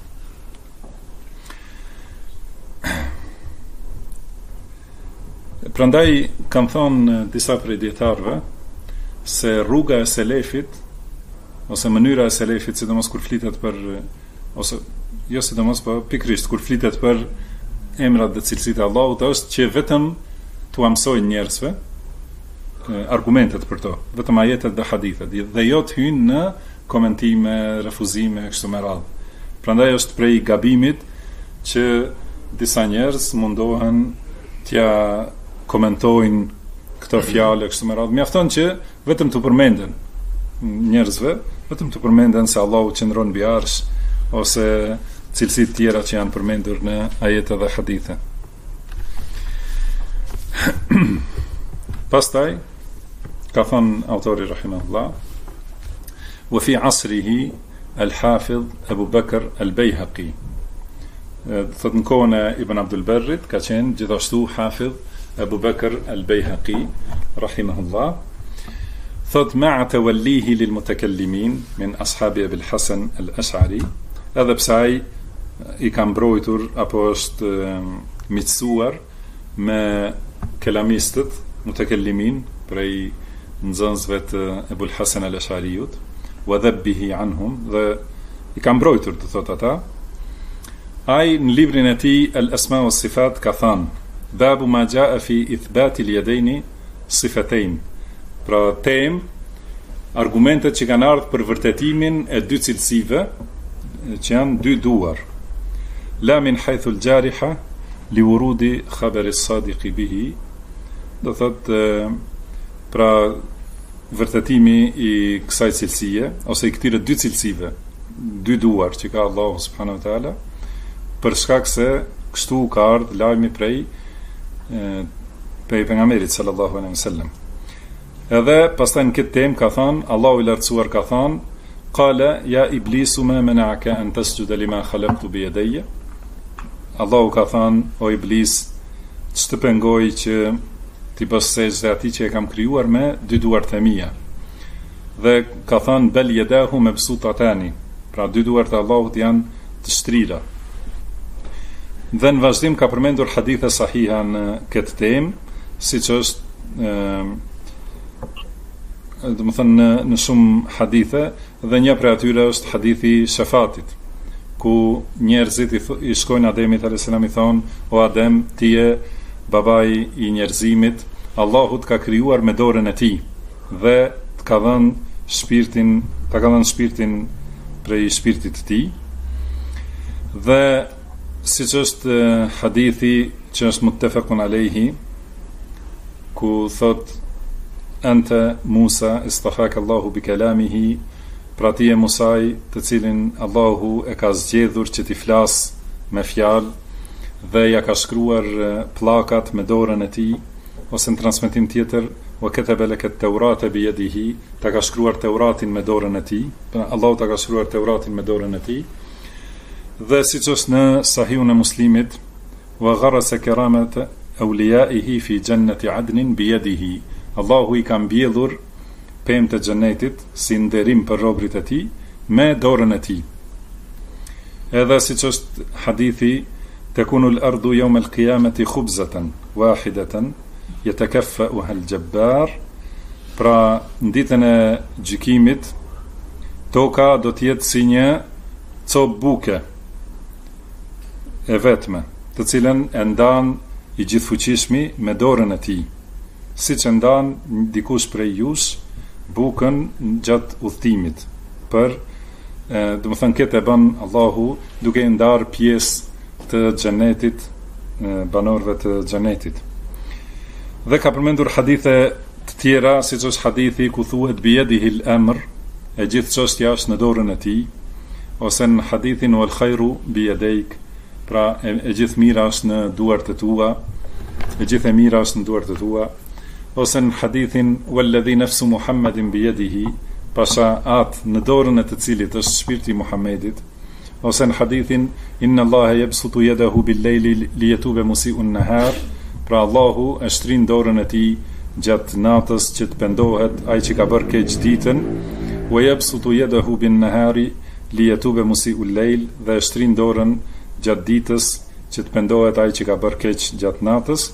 Prandaj kanë thonë disa prej dietarëve se rruga e selefit ose mënyra e selefit, sidomos kur flitet për ose jo sidomos po pikërisht kur flitet për emrat dhe cilësitë e Allahut, është që vetëm t'u mësojnë njerëzve argumentet për to, vetëm ajetet dhe hadithet, dhe jo të hynë në komentime, refuzime, kështu me radhë. Prandaj është prej gabimit që disa njerëz mundohen t'ja komentojnë këto fjalë kështu me radhë. Mjafton që vetëm të përmenden njerëzve, vetëm të përmenden se Allahu qëndron mbi arsh ose cilësitë tjera që janë përmendur në ajete dhe hadithe. Pastaj ka thënë autori rahimahullah, wa fi asrihi al-Hafidh Abu Bakr al-Bayhaqi. Thot në kohën e Ibn Abdul Barrit ka qenë gjithashtu Hafidh Abu Bakr al-Bayhaqi rahimahullah. Thot ma'a tawallihi lil mutakallimin min ashabi Abil Hasan al-Ash'ari, edhe pse ai i ka mbrojtur apo është miqësuar me kelamistët mutakallimin prej nxënësve të Ebul Hasan al-Ash'ariut, wa dhabbihi anhum, dhe i ka mbrojtur, të thot ata. Ai në librin e tij Al-Asma wa Sifat ka thënë: Babu ma jaa fi ithbati al-yadaini sifatain. Pra temë argumentet që kanë ardhur për vërtetimin e dy cilësive që janë dy duar. La min haythu al-jariha li wurudi khabar as-sadiq bihi. Do thot pra vërtetimi i kësaj cilësie ose i këtyre dy cilësive, dy duar që ka Allahu subhanahu wa taala, për shkak se kështu ka ardhur lajmi prej pejgamberit sallallahu alaihi wasallam. Edhe pastaj në këtë temë ka thënë, Allahu i lartësuar ka thënë: Qala ya iblisu ma mana'aka an tasjuda lima khalaqtu bi yadayya. Allahu ka thënë: O iblis, ç'të pengoi që ti bësh sejdë atij që e kam krijuar me dy duart e mia. Dhe ka thënë: Bel yadahu mabsutatani. Pra dy duart e Allahut janë të shtrira. Dhe në vazhdim ka përmendur hadithe sahiha në këtë temë, siç është do të thënë në shumë hadithe, dhe një prej atyre është hadithi shefatit, ku njerëzit i shkojnë Ademit alayhis salam, i thonë: O Adem, ti je babai i njerëzimit, Allahu të ka krijuar me dorën e tij dhe të ka dhënë shpirtin prej shpirtit të tij. Dhe siç është hadithi që është muttafaqun alayhi, ku thot: Anta Musa istafaka Allahu bi kalamihi. Pra ti e Musaj, të cilin Allahu e ka zgjedhur që ti flas me fjalë dhe ja ka shkruar pllakat me dorën e tij, ose në transmetim tjetër: wa kataba laka at-taurata bi yadihi. Ta ka shkruar Teuratin me dorën e tij. Allahu ta ka shkruar Teuratin me dorën e tij. Dhe siç është në Sahihun e Muslimit: wa gharasa karamata awliyaihi fi jannati adnin bi yadihi. Allahu i ka mbjellur pemë të xhenetit si nderim për robërit e tij me dorën e tij. Edhe siç është hadithi: takunu al-ardu yawm al-qiyamati khubzatan wahidatan yatakaffa'uha al-jabbar. Pra në ditën e gjykimit toka do të jetë si një copë buke e vetme, të cilën e ndan i gjithfuqishmi me dorën e tij, siç e ndan dikush prej jush bukën gjatë udhëtimit. Për do të thënë këtë e bën Allahu duke ndar pjesë të xhenetit, banorëve të xhenetit. Dhe ka përmendur hadithe të tjera, siç është hadithi ku thuhet: bi yadihi al-amr, e gjithë çështja është në dorën e tij, ose në hadithin wal khairu bi yadayk. Pra e gjithë mira është në duart e tua, e gjithë e mira është në duart e tua. Ose në hadithin walladhi nafsu Muhammedin bi yadihi, pasha atë në dorën e të cilit është shpirti Muhammedit. Ose në hadithin inna Allaha yabsutu yadahu bil layli li yatuba musii'un nahar. Pra Allahu e shtrin dorën e tij gjatë natës që të pendohet ai që ka bërë keq ditën. Wa yabsutu yadahu bin nahari li yatuba musii'ul layl. Dhe e shtrin dorën gjatë ditës që të pendohet ai që ka bërë keq gjatë natës.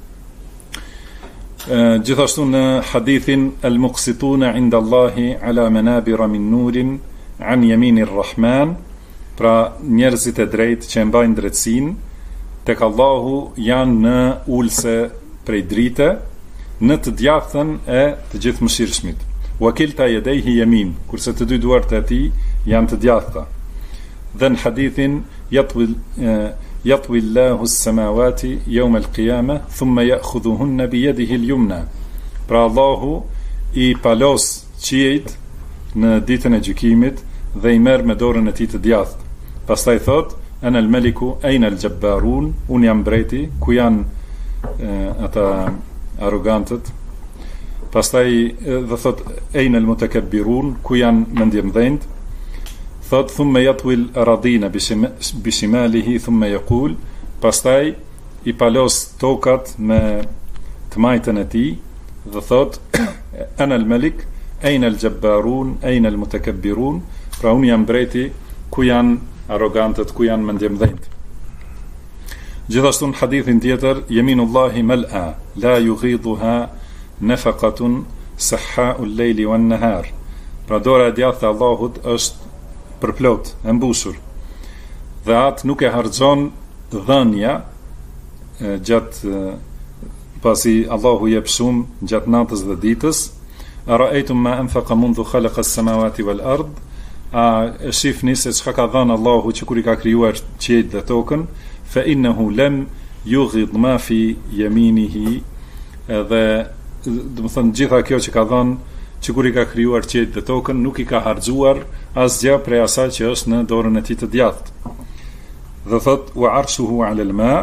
Gjithashtu në hadithin al-muqsituna inda Allahi ala manabira min nurin an yaminir rahman. Pra njerëzit e drejtë që mbajnë drejtësinë tek Allahu janë në ulse prej drite, në të djathtën e të gjithë mëshirshmit. Wa kilta yadayhi yamin, kurse të dy duart e tij janë të djathta. Dhe në hadithin yatwi Allahu as-samawati yawm al-qiyamah thumma ya'khudhuhunna bi yadihi al-yumna. Pra Allahu i palos qiejt në ditën e gjykimit dhe i merr me dorën e tij të djathtë. Pastaj thot: ana al-maliku ayna al-jabbarun. Un jam mbreti, ku janë ata arrogantët. Pastaj dhe thot: ayna al-mutakabbirun, ku janë mendjemdhënjt. Thot: thumma yatwi al-aradina bi shimalihi thumma yaqul. Pastaj i palos tokat me të majtën e tij dhe thot: ana al-malik ayna al-jabbarun ayna al-mutakabbirun. Pra un jam mbreti, ku janë arrogantët, ku janë mendjemdhënjt. Gjithashtu në hadithin tjetër: yaminullahi mal'a la yughidhuha nafaqatun sahha'ul lejli wan nahar. Pra dora e djathtë e Allahut është përplot, e mbushur. Dhe atë nuk e harxon dhënia gjatë pasi Allahu jep shumë gjatë natës dhe ditës. Ara'aytum ma anfaqa mundhu khalaqa as-samawati wal ard. A shifni se çka ka dhënë Allahu që kur i ka krijuar qiejt dhe tokën, fa innahu lam yughid ma fi yaminihi. Edhe do të thënë gjitha kjo që ka dhënë që kur i ka krijuar qiejt dhe tokën nuk i ka harxuar asgjë prej asaj që është në dorën e tij të djathtë. Dhe thot wa arshuhu 'ala al-ma,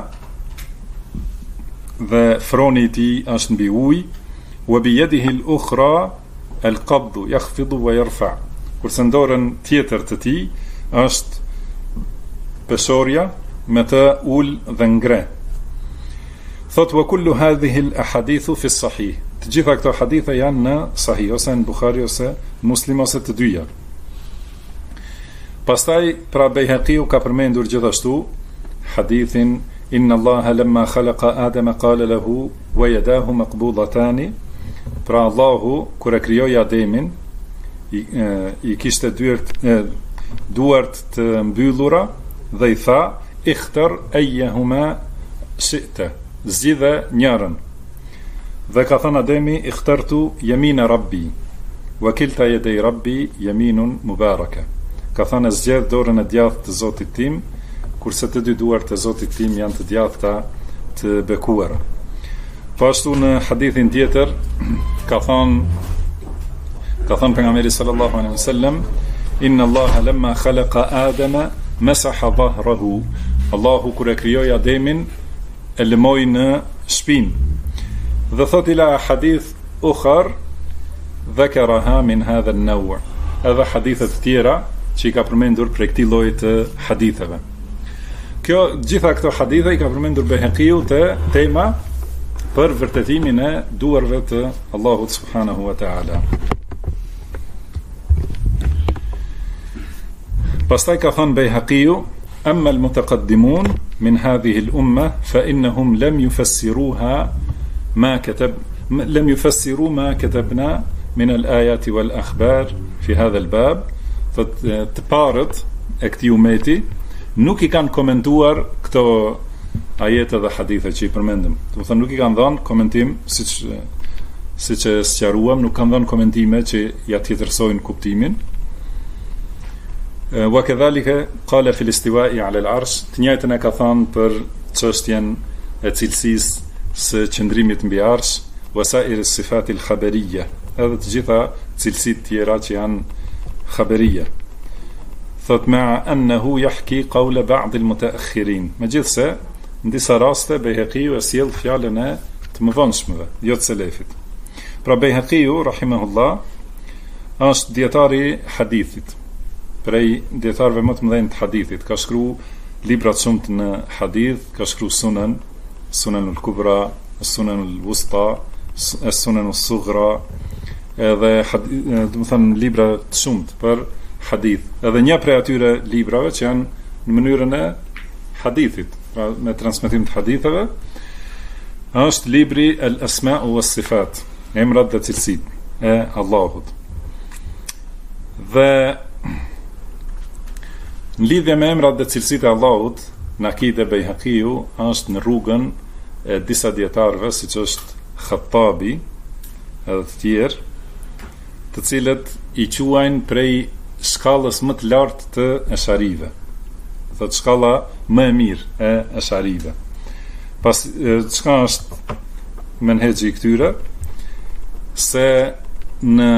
dhe froni i tij është mbi ujë, wa bi yadihi al-ukhra al-qabd yakhfidu wa yarfa. Kurse në dorën tjetër të tij është peshorja me të ul dhe ngre. Thot wa kullu hadhihi al-ahadithu fi as-sahih. Të gjitha këto hadithe janë në Sahih, ose në Bukhari ose Muslim ose të dyja. Pastaj pra Bejhaqiu ka përmendur gjithashtu hadithin inna Allaha lamma khalaqa Adama qala lahu wa yadahu maqbudatani. Pra Allahu kur e krijoi Ademin i kishte duart të mbyllura dhe i tha ikhtar ayyahuma shi'ta, zgjidhe njërin. Dhe ka thënë Ademi ikhtartu yamina rabbi wa kilta yaday rabbi yaminun mubaraka. Ka thënë zgjedh dorën e djathtë të Zotit tim, kurse të dy duart e Zotit tim janë të djathta të bekuara. Po ashtu në hadithin tjetër ka thënë pejgamberi sallallahu alaihi wasallam inna Allaha lamma khalaqa Adama masaha dhahrahu. Allahu kur e krijoi Ademin e lëmoi në shpinë. Dhe thot ila hadith ukhar dhakaraha min hadha an-naw'. Edhe hadithe të tjera që i ka përmendur për këtij lloji të haditheve. Gjitha këto hadithe i ka përmendur Bejhaqiu të tema për vërtetimin e duarve të Allahut subhanahu wa ta'ala. Pastaj ka thënë Bejhaqiu amma al-mutaqaddimun min hadhihi al-umma fa innahum lam yufassiruha لم يفسروا ما كتبنا من الآيات والأخبار في هذا الباب. Të parët e këtij umeti nuk i kanë komentuar këto ajete dhe hadithe që i përmendëm. Do të thonë nuk i kanë dhënë komentim siç e sqaruam, nuk kanë dhënë komentime që ja tjetërsojnë kuptimin. Wa kadhalika qala fi al-istiwa'i 'ala al-'arsh, të njëjtën e ka thënë për çështjen e cilësisë së qëndrimit mbi arsh, wasair as-sifat al-khabariyya, edhe të gjitha cilësitë tjera që janë khabariyya. Thot ma annahu yahki qawla ba'd al-mutaakhirin. Megjithse në disa raste Bejhaqiu e sjell fjalën e të mëvonshmëve, jo të selefit. Pra Bejhaqiu rahimahullah është dietari i hadithit, prej dietarëve më të mëdhenj të hadithit. Ka shkruar libra të shumtë në hadith, ka shkruar Sunan al-Kubra, Sunan al-Wusta, Sunan al-Sughra, edhe do të thënë libra të shumtë për hadith. Edhe një prej atyre librave që janë në mënyrën e hadithit, pra me transmetim të haditheve, është libri Al-Asma' was-Sifat, emrat dhe cilësitë e Allahut. Dhe në lidhje me emrat dhe cilësitë e Allahut, në akide Bejhaqiu është në rrugën e disa dietarëve, siç është Khattabi edhe të tjerë, të cilët i quajnë prej shkallës më të lartë të esharive. Thot shkalla më e mirë e esharive. Pas çka është menhexhi i këtyre, se në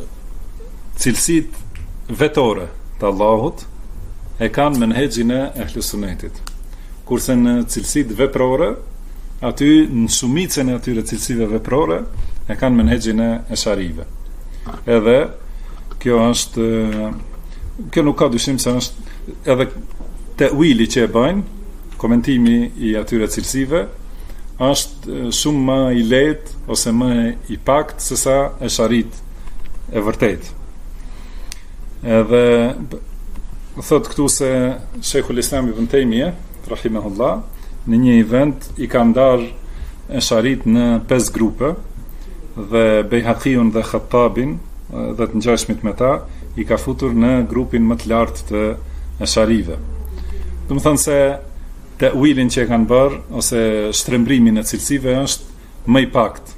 cilësitë vetore të Allahut e kanë menhexhin e Ehlus Sunnetit. Kurse në cilësitë veprore, aty në shumicën e atyre cilësive veprore e kanë menhexhin e esharive. Edhe kjo nuk ka dyshim se është edhe tewili që e bëjnë, komentimi i atyre cilësive është shumë më i lehtë ose më i paktë se sa esharit e vërtet. Edhe thot këtu se Sheikhul Islam Ibn Taymiyah rahimahullah në një event i ka ndarë esharit në 5 grupe dhe Bejhaqiun dhe Khattabin dhe të ngjashmit me ta i ka futur në grupin më të lartë të Esharive. Do të thonë se ta'wilin që e kanë bërë ose shtrembrimin e cilësive është më i pakt,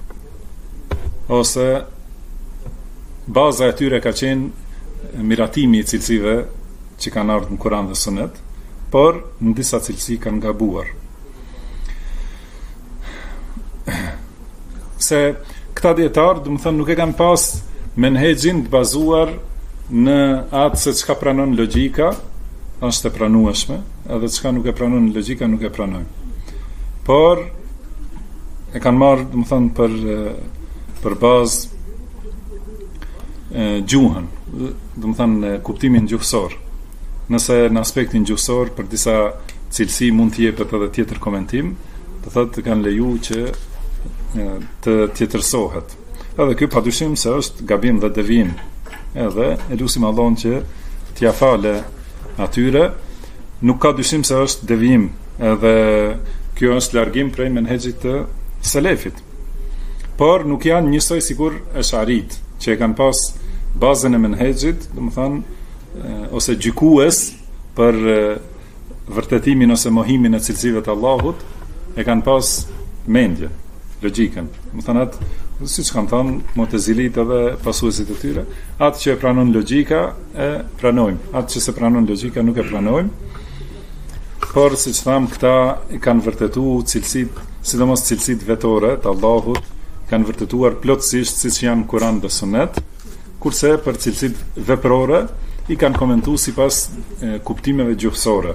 ose baza e tyre ka qenë miratimi i cilësive që kanë ardhur në Kur'an dhe Sunet, por në disa cilësi kanë gabuar. Se këta dietarë, do të thonë, nuk e kanë pas menhexhin të bazuar në atë se çka pranon logjika, është e pranueshme, edhe çka nuk e pranon logjika nuk e pranojnë. Por e kanë marrë, do të thonë, për bazë gjuhën, do të thonë kuptimin gjuhësor. Nëse në aspektin gjuhësor për disa cilësi mund të jepet edhe tjetër komentim, do thotë kanë leju që të tjetërsohet. Edhe ky padyshim se është gabim dhe devijim. Edhe e lutim Allahun që t'ia falë atyre, nuk ka dyshim se është devijim. Edhe kjo është largim prej menhexhit të selefit. Por nuk janë njësoj sikur Esh'arit, që e kanë pas bazën e menhexhit, domethënë ose gjykues për vërtetimin ose mohimin e cilësive të Allahut, e kanë pas mendje, logjikën. Domethënë atë, siç kanë thënë Mu'tazilit edhe pasuesit e tyre, atë që e pranon logjika e pranojmë, atë që se pranon logjika nuk e pranojmë. Por siç tham, këta i kanë vërtetuar cilësitë, sidomos cilësitë vetore të Allahut, kanë vërtetuar plotësisht siç janë Kur'an dhe Sunet, kurse për cilësitë veprore i kanë komentuar sipas kuptimeve gjuhësore.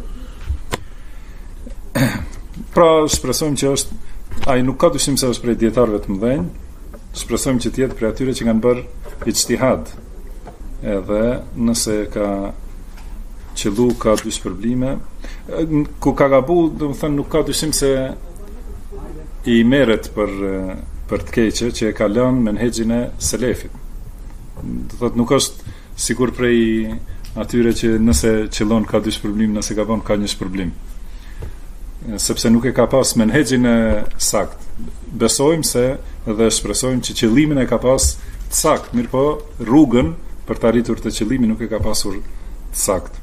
Pra shpresojmë që është, ai nuk ka dyshim se është prej dietarëve të mëdhenj, shpresojmë që të jetë prej atyre që kanë bërë ijtihad. Edhe nëse ka qëllu, ka dy shpërblime, ku ka gabu, do të thënë, nuk ka dyshim se i merret për të keqe që e ka lënë menhexhin e selefit. Do thotë nuk është sikur prej atyre që nëse qëllon ka dy shpërblim, nëse gabon ka një shpërblim. Sepse nuk e ka pas menhexhin e sakt. Besojmë se dhe shpresojmë që qëllimin e ka pas të sakt, mirë po rrugën për të arritur të qëllimi nuk e ka pasur të sakt.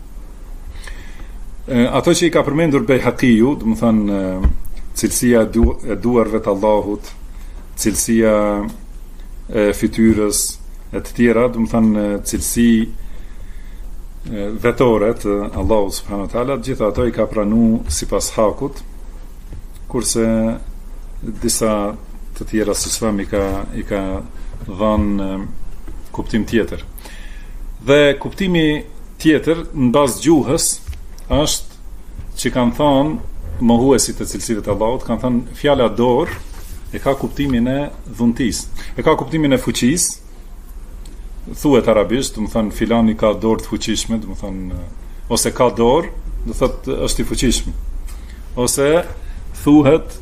Ato që i ka përmendur Bejhaqiu, do të thënë cilësia e duarve të Allahut, cilësia e fytyrës, e të tjera, do të thënë cilësi vetore të Allahut subhanahu wa taala, gjitha ato i ka pranuar sipas hakut, kurse disa të tjera siç thamë i ka dhënë kuptim tjetër. Dhe kuptimi tjetër në bazë gjuhës është që kanë thënë mohuesit të cilësive të Allahut, kanë thënë fjala dorë e ka kuptimin e dhuntisë, e ka kuptimin e fuqisë. Thuhet arabisht, do të thënë filani ka dorë të fuqishme, do të thënë ose ka dorë, do thotë është i fuqishëm. Ose thuhet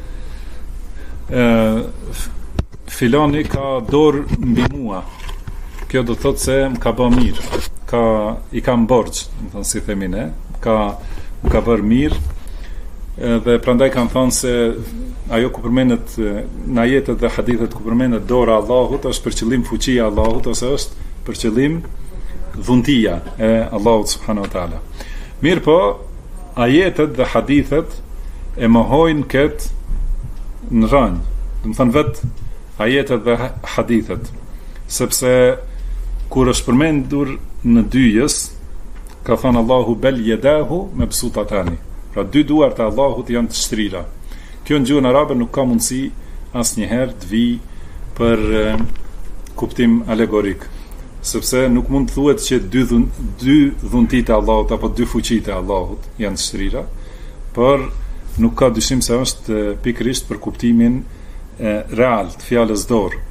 filani ka dorë mbi mua. Kjo do thotë se më ka bërë mirë, i kam borxh, do thënë si themi ne, më ka bërë mirë. Dhe prandaj kanë thënë se ajo ku përmendet në ajetet dhe hadithet ku përmendet dora e Allahut është për qëllim fuqia e Allahut ose është për qëllim dhuntia e Allahut subhanahu wa taala. Mirë po, ajetet dhe hadithet e mohojnë këtë në rënjë. Do të thënë vetë ajetet dhe hadithet, sepse kur është përmendur në dyjes, ka thënë Allahu bel yedahu mabsutatani. Pra dy duart e Allahut janë të shtrira. Kjo në gjuhën arabe nuk ka mundësi asnjëherë të vi për kuptim alegorik, sepse nuk mund të thuhet që dy dhuntit e Allahut apo dy fuqit e Allahut janë të shtrira, por nuk ka dyshim se është pikërisht për kuptimin real të fjalës dorë.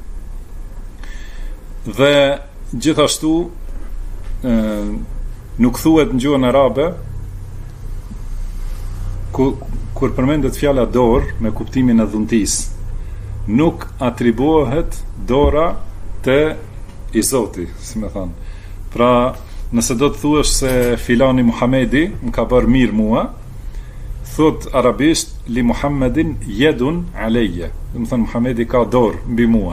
Dhe gjithashtu nuk thuhet në gjuhën arabe kur përmendet fjala dorë me kuptimin e dhuntisë, nuk atribuohet dora te i Zoti, si më thënë. Pra, nëse do të thuash se filani Muhamedi më ka bërë mirë mua, thot arabisht li Muhammedin yedun alayya. do të thënë Muhamedi ka dorë mbi mua.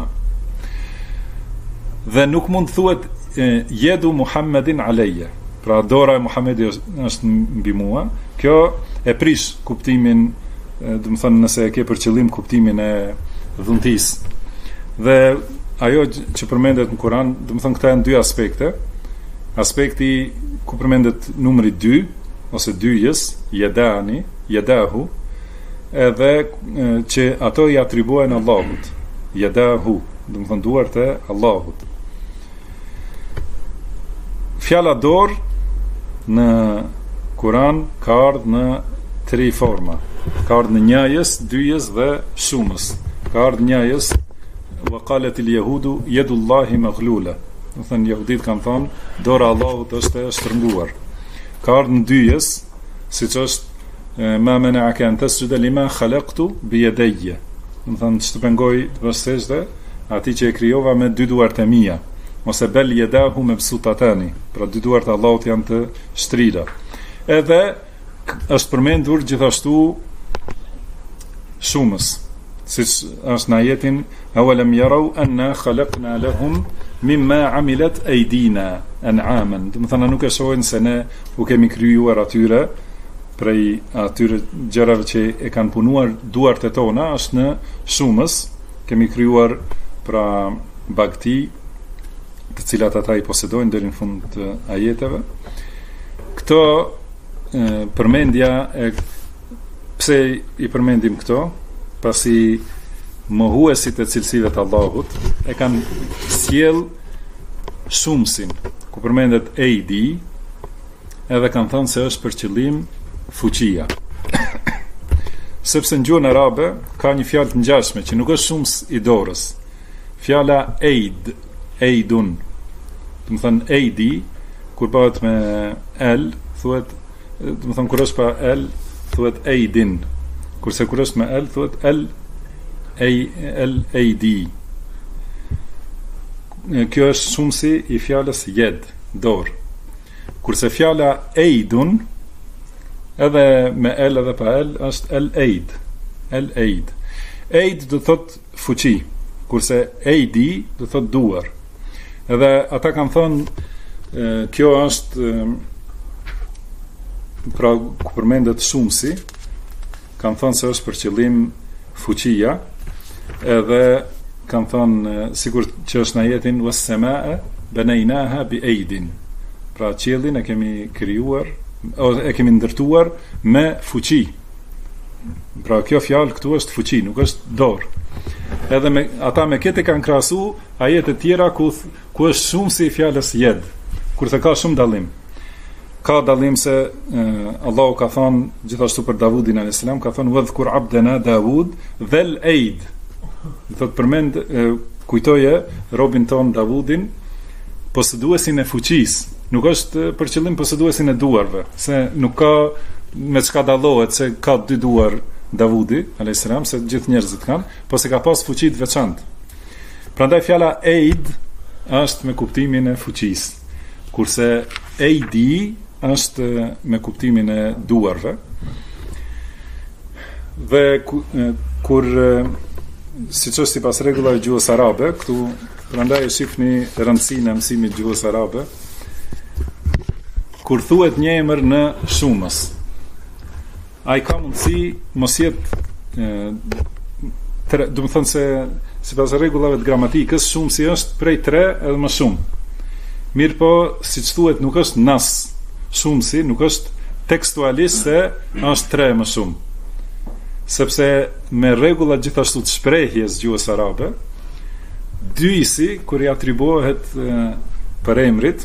Dhe nuk mund thuhet jedu Muhammedin alayya. Pra dora e Muhamedit është mbi mua. Kjo e prish kuptimin, do të thënë nëse e ke për qëllim kuptimin e dhuntisë. Dhe ajo që përmendet në Kur'an, do të thënë këta janë dy aspekte. Aspekti ku përmendet numri 2 ose dyjes, yadani, yadahu, edhe që ato i atribuohen Allahut. Yadahu, do të thënë duart e Allahut. Fjala dorë në Kur'an ka ardhur në 3 forma. Ka ardhur në njëjës, dyjes dhe shumës. Ka ardhur njëjës, wa qalet al-yahudu yadullahi maghlula. Do të thënë jehudit kanë thënë dora e Allahut është e shtrënguar. Ka ardhur në dyjes, siç është ma mena'aka an tasjuda lima khalaqtu bi yadayya. Do të thënë të pengoj të bësh sejdë atij që e krijova me 2 duart e mia. Ose bel yadahu mabsutatani. Pra 2 duart e Allahut janë të shtrira. Edhe është përmendur gjithashtu shumës, siç është në ajetin awalam yarau anna khalaqna lahum mimma amilat aydina an'aman. Do të thënë nuk e shohin se ne u kemi krijuar atyre prej atyre gjërave që e kanë punuar duart e tona, është në shumës, kemi krijuar pra bagti të cilat ata i posedojnë deri në fund të ajeteve. Këto përmendja e pse i përmendim këto, pasi mohuesit e cilësive të Allahut e kanë sjell shumësin, ku përmendet AD, edhe kanë thënë se është për qëllim fuqia. Sepse në gjuhën arabe ka një fjalë të ngjashme që nuk është shumës i dorës. Fjala aid, aidun. Do të thënë AD kur bëhet me l, thuhet, do të thënë kur është pa l, thuhet aidin. Kurse kur është me l, thuhet AD. Kjo është shumësi i fjalës yed, dorë. Kurse fjala aidun edhe me l edhe pa l është al-aid. Al-aid. Aid do thot fuqi, kurse AD do thot duar. Edhe ata kanë thënë kjo është pra ku përmendet shumësi, kanë thënë se është për qëllim fuqia, edhe kanë thënë sikur që është në ajetin was-samaa banaynaha bi aydin. Pra qiellin e kemi krijuar ose e kemi ndërtuar me fuqi. Pra kjo fjalë këtu është fuqi, nuk është dorë. Edhe ata me këtë kanë krahasu ajete tjera ku është shumësi i fjalës yed, kurse ka shumë dallim. Ka dallim se Allahu ka thënë gjithashtu për Davudin alayhis salam, ka thënë wadhkur abdana Davud dhal aid. Do të përmend kujtoje robin ton Davudin, poseduesin e fuqisë. Nuk është për qëllim poseduesin e duarve, se nuk ka me çka dallohet se ka 2 duar Davudi alayhis salam, se gjithë njerëzit kanë, po se ka pas fuqi të veçantë. Prandaj fjala aid është me kuptimin e fuqisë, kurse AD është me kuptimin e duarve. Dhe kur siç është sipas rregullave të gjuhës arabe, këtu prandaj e shihni rëndësinë e mësimit të gjuhës arabe. Kur thuhet një emër në shumës, ai ka mundësi mos jetë do të thënë se sipas rregullave të gramatikës shumësi është prej 3 edhe më shumë. Mirë po, siç thuhet, nuk është nas shumësi, nuk është tekstualisht se është 3 më shumë. Sepse me rregullat gjithashtu të shprehjes gjuhës arabe, dyjsi kur i atribuohet për emrit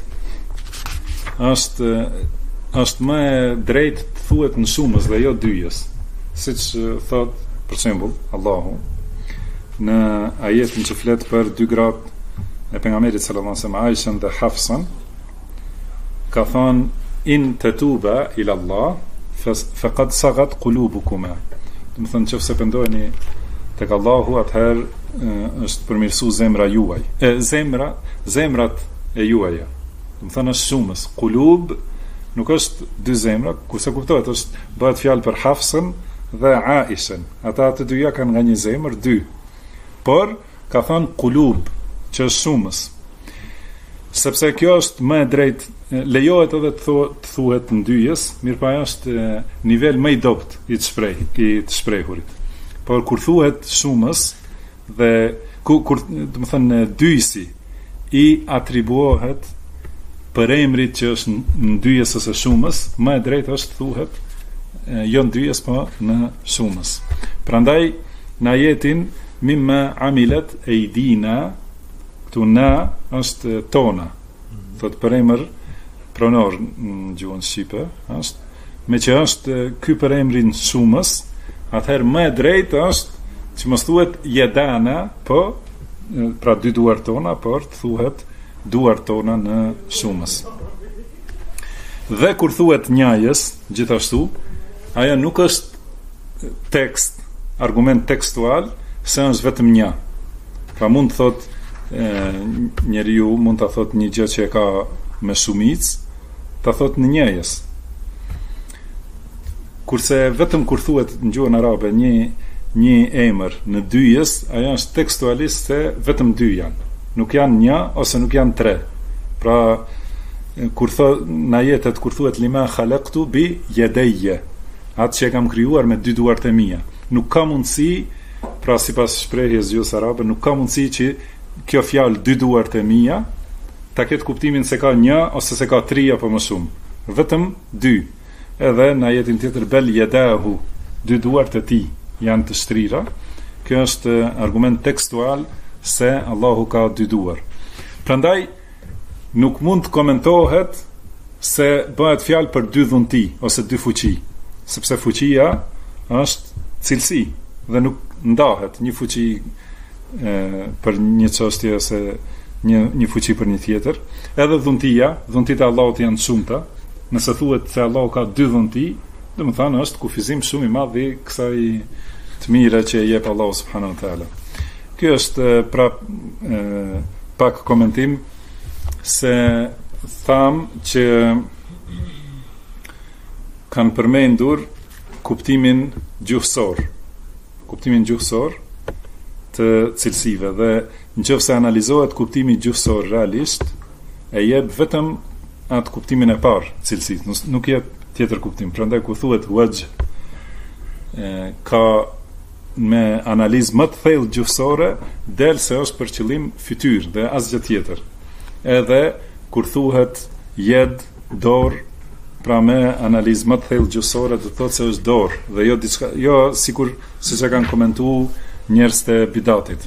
është më drejt të thuhet në shumës dhe jo dyjes, siç thot për shembull Allahu në ajetin që flet për 2 gratë e pejgamberit sallallahu alaihi wasallam, Aishën dhe Hafsan, ka thënë in tatuba ila Allah faqad sagat qulubukuma. Do të thonë nëse pendoheni tek Allahu, atëherë është përmirësu zemra juaj. Zemrat e juaja. Do të thonë është shumës. Qulub nuk është 2 zemra, kurse kuptohet është bëhet fjalë për Hafsën dhe Aishën. Ata të dyja kanë nga një zemër 2. por ka thënë kulub, që është shumës. Sepse kjo është më e drejtë, lejohet edhe të thuhet ndyjes, mirë pa është nivel më i dobët i të shprehurit. Por kur thuhet shumës dhe kur do të thënë dyjsi i atribuohet për emrit që është ndyjes ose shumës, më e drejtë është thuhet jo ndyjes, po në shumës. Prandaj në ajetin mimma amilet eidina, këtu na është tona, thot për emër pronor në gjuhën shqipe, është me që është ky për emrin shumës, atëherë më e drejtë është që mos thuhet jedana, po pra dy duar tona, por thuhet duar tona në shumës. Dhe kur thuhet njajës, gjithashtu, ajo nuk është tekst, argument tekstual, se është vetëm një. Pra mund të thot njeriu mund të thot një gjë që e ka me shumicë, të thot në njëjës. Kurse vetëm kur thuhet në gjuhën arabe një emër në dyjes, ajo është tekstualisht se vetëm dy janë. Nuk janë një ose nuk janë tre. Pra kur thot në ajetet kur thuhet lima khalaqtu bi yadayya, atë që e kam krijuar me dy duart e mia. Nuk ka mundësi, pra sipas shprehjes gjuhës arabe, nuk ka mundësi që kjo fjalë dy duart e mia ta ketë kuptimin se ka një ose se ka tri apo më shumë. Vetëm dy. Edhe në ajetin tjetër bel yadahu, dy duart e tij janë të shtrira. Kjo është argument tekstual se Allahu ka dy duar. Prandaj nuk mund të komentohet se bëhet fjalë për dy dhunti ose dy fuqi, sepse fuqia është cilësi dhe nuk ndahet një fuqi për një çështje ose një fuqi për një tjetër. Edhe dhuntit e Allahut janë shumëta. Nëse thuhet se Allahu ka dy dhunti, do të thonë është kufizim shumë i madh i kësaj të mira që e jep Allahu subhanahu wa taala. Ky është pra pak komentim se tham që kanë përmendur kuptimin gjuhësor të cilësive, dhe nëse analizohet kuptimi gjuhësor realisht, e jep vetëm atë kuptimin e parë cilësisë, nuk jep tjetër kuptim. Prandaj kur thuhet wajh, ka me analizë më të thellë gjuhësore del se është për qëllim fytyrë dhe asgjë tjetër. Edhe kur thuhet yed, dorë, pra me analizë më të thellë gjuhësore do të thotë se është dorë dhe jo diçka, jo sikur siç e kanë komentuar njerëz të bidatit.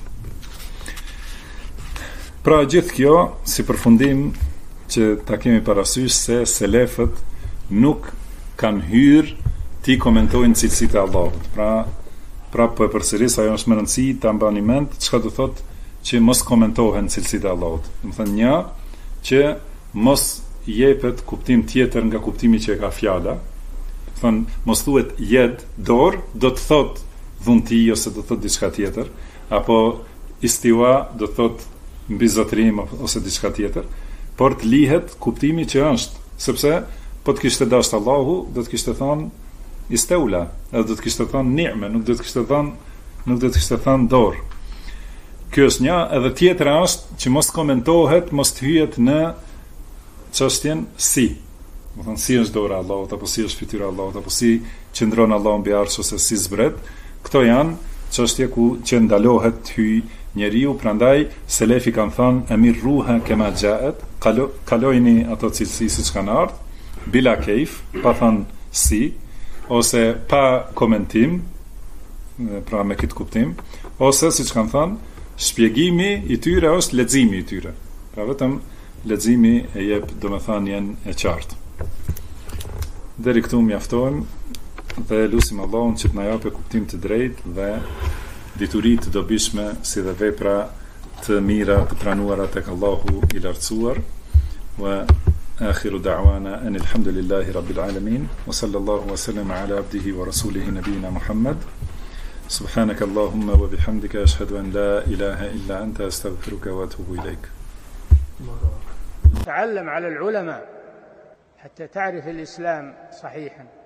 Pra gjithë kjo si përfundim që ta kemi parasysh se selefët nuk kanë hyrë ti komentojnë cilësitë e Allahut. Pra po e përsëris, ajo është më rëndësi ta mbani mend çka do thotë që mos komentohen cilësitë e Allahut. Do të thënë një që mos jepet kuptim tjetër nga kuptimi që e ka fjala. Do të thënë mos thuhet jed, dorë, do të thotë dhunti ose do të thotë diçka tjetër, apo istiwa do të thotë mbi zotërim ose diçka tjetër, por të lihet kuptimi që është, sepse po të kishte dashur Allahu, do të kishte thënë istaula, edhe do të kishte thënë ni'me, nuk do të kishte thënë dorë. Kjo është një, edhe tjetra është që mos komentohet, mos të hyjet në çështjen si. Do të thonë si është dora e Allahut, apo si është fytyra e Allahut, apo si qëndron Allahu mbi arsh ose si zbret. Këto janë çështje që ndalohet të hyj njeriu, prandaj selefi kanë thënë emir ruha kema jaet, kalojini ato cilësi siç kanë ardhur, bila kejf, pa thënë si, ose pa komentim, pra me këtë kuptim, ose siç kanë thënë, shpjegimi i tyre është leximi i tyre. Pra vetëm leximi e jep domethënien e qartë. Deri këtu mjaftojmë dhe lutim Allahun që të na japë kuptim të drejtë dhe dituri të dobishme si dhe vepra të mira të pranuara tek Allahu i lartësuar. Wa akhiru da'wana anil hamdulillahi rabbil alamin wa sallallahu wa sallama ala abdihi wa rasulihi nabiyina Muhammad. Subhanaka Allahumma wa bihamdika ashhadu an la ilaha illa anta astaghfiruka wa atubu ilayk. تعلم على العلماء حتى تعرف الإسلام صحيحا.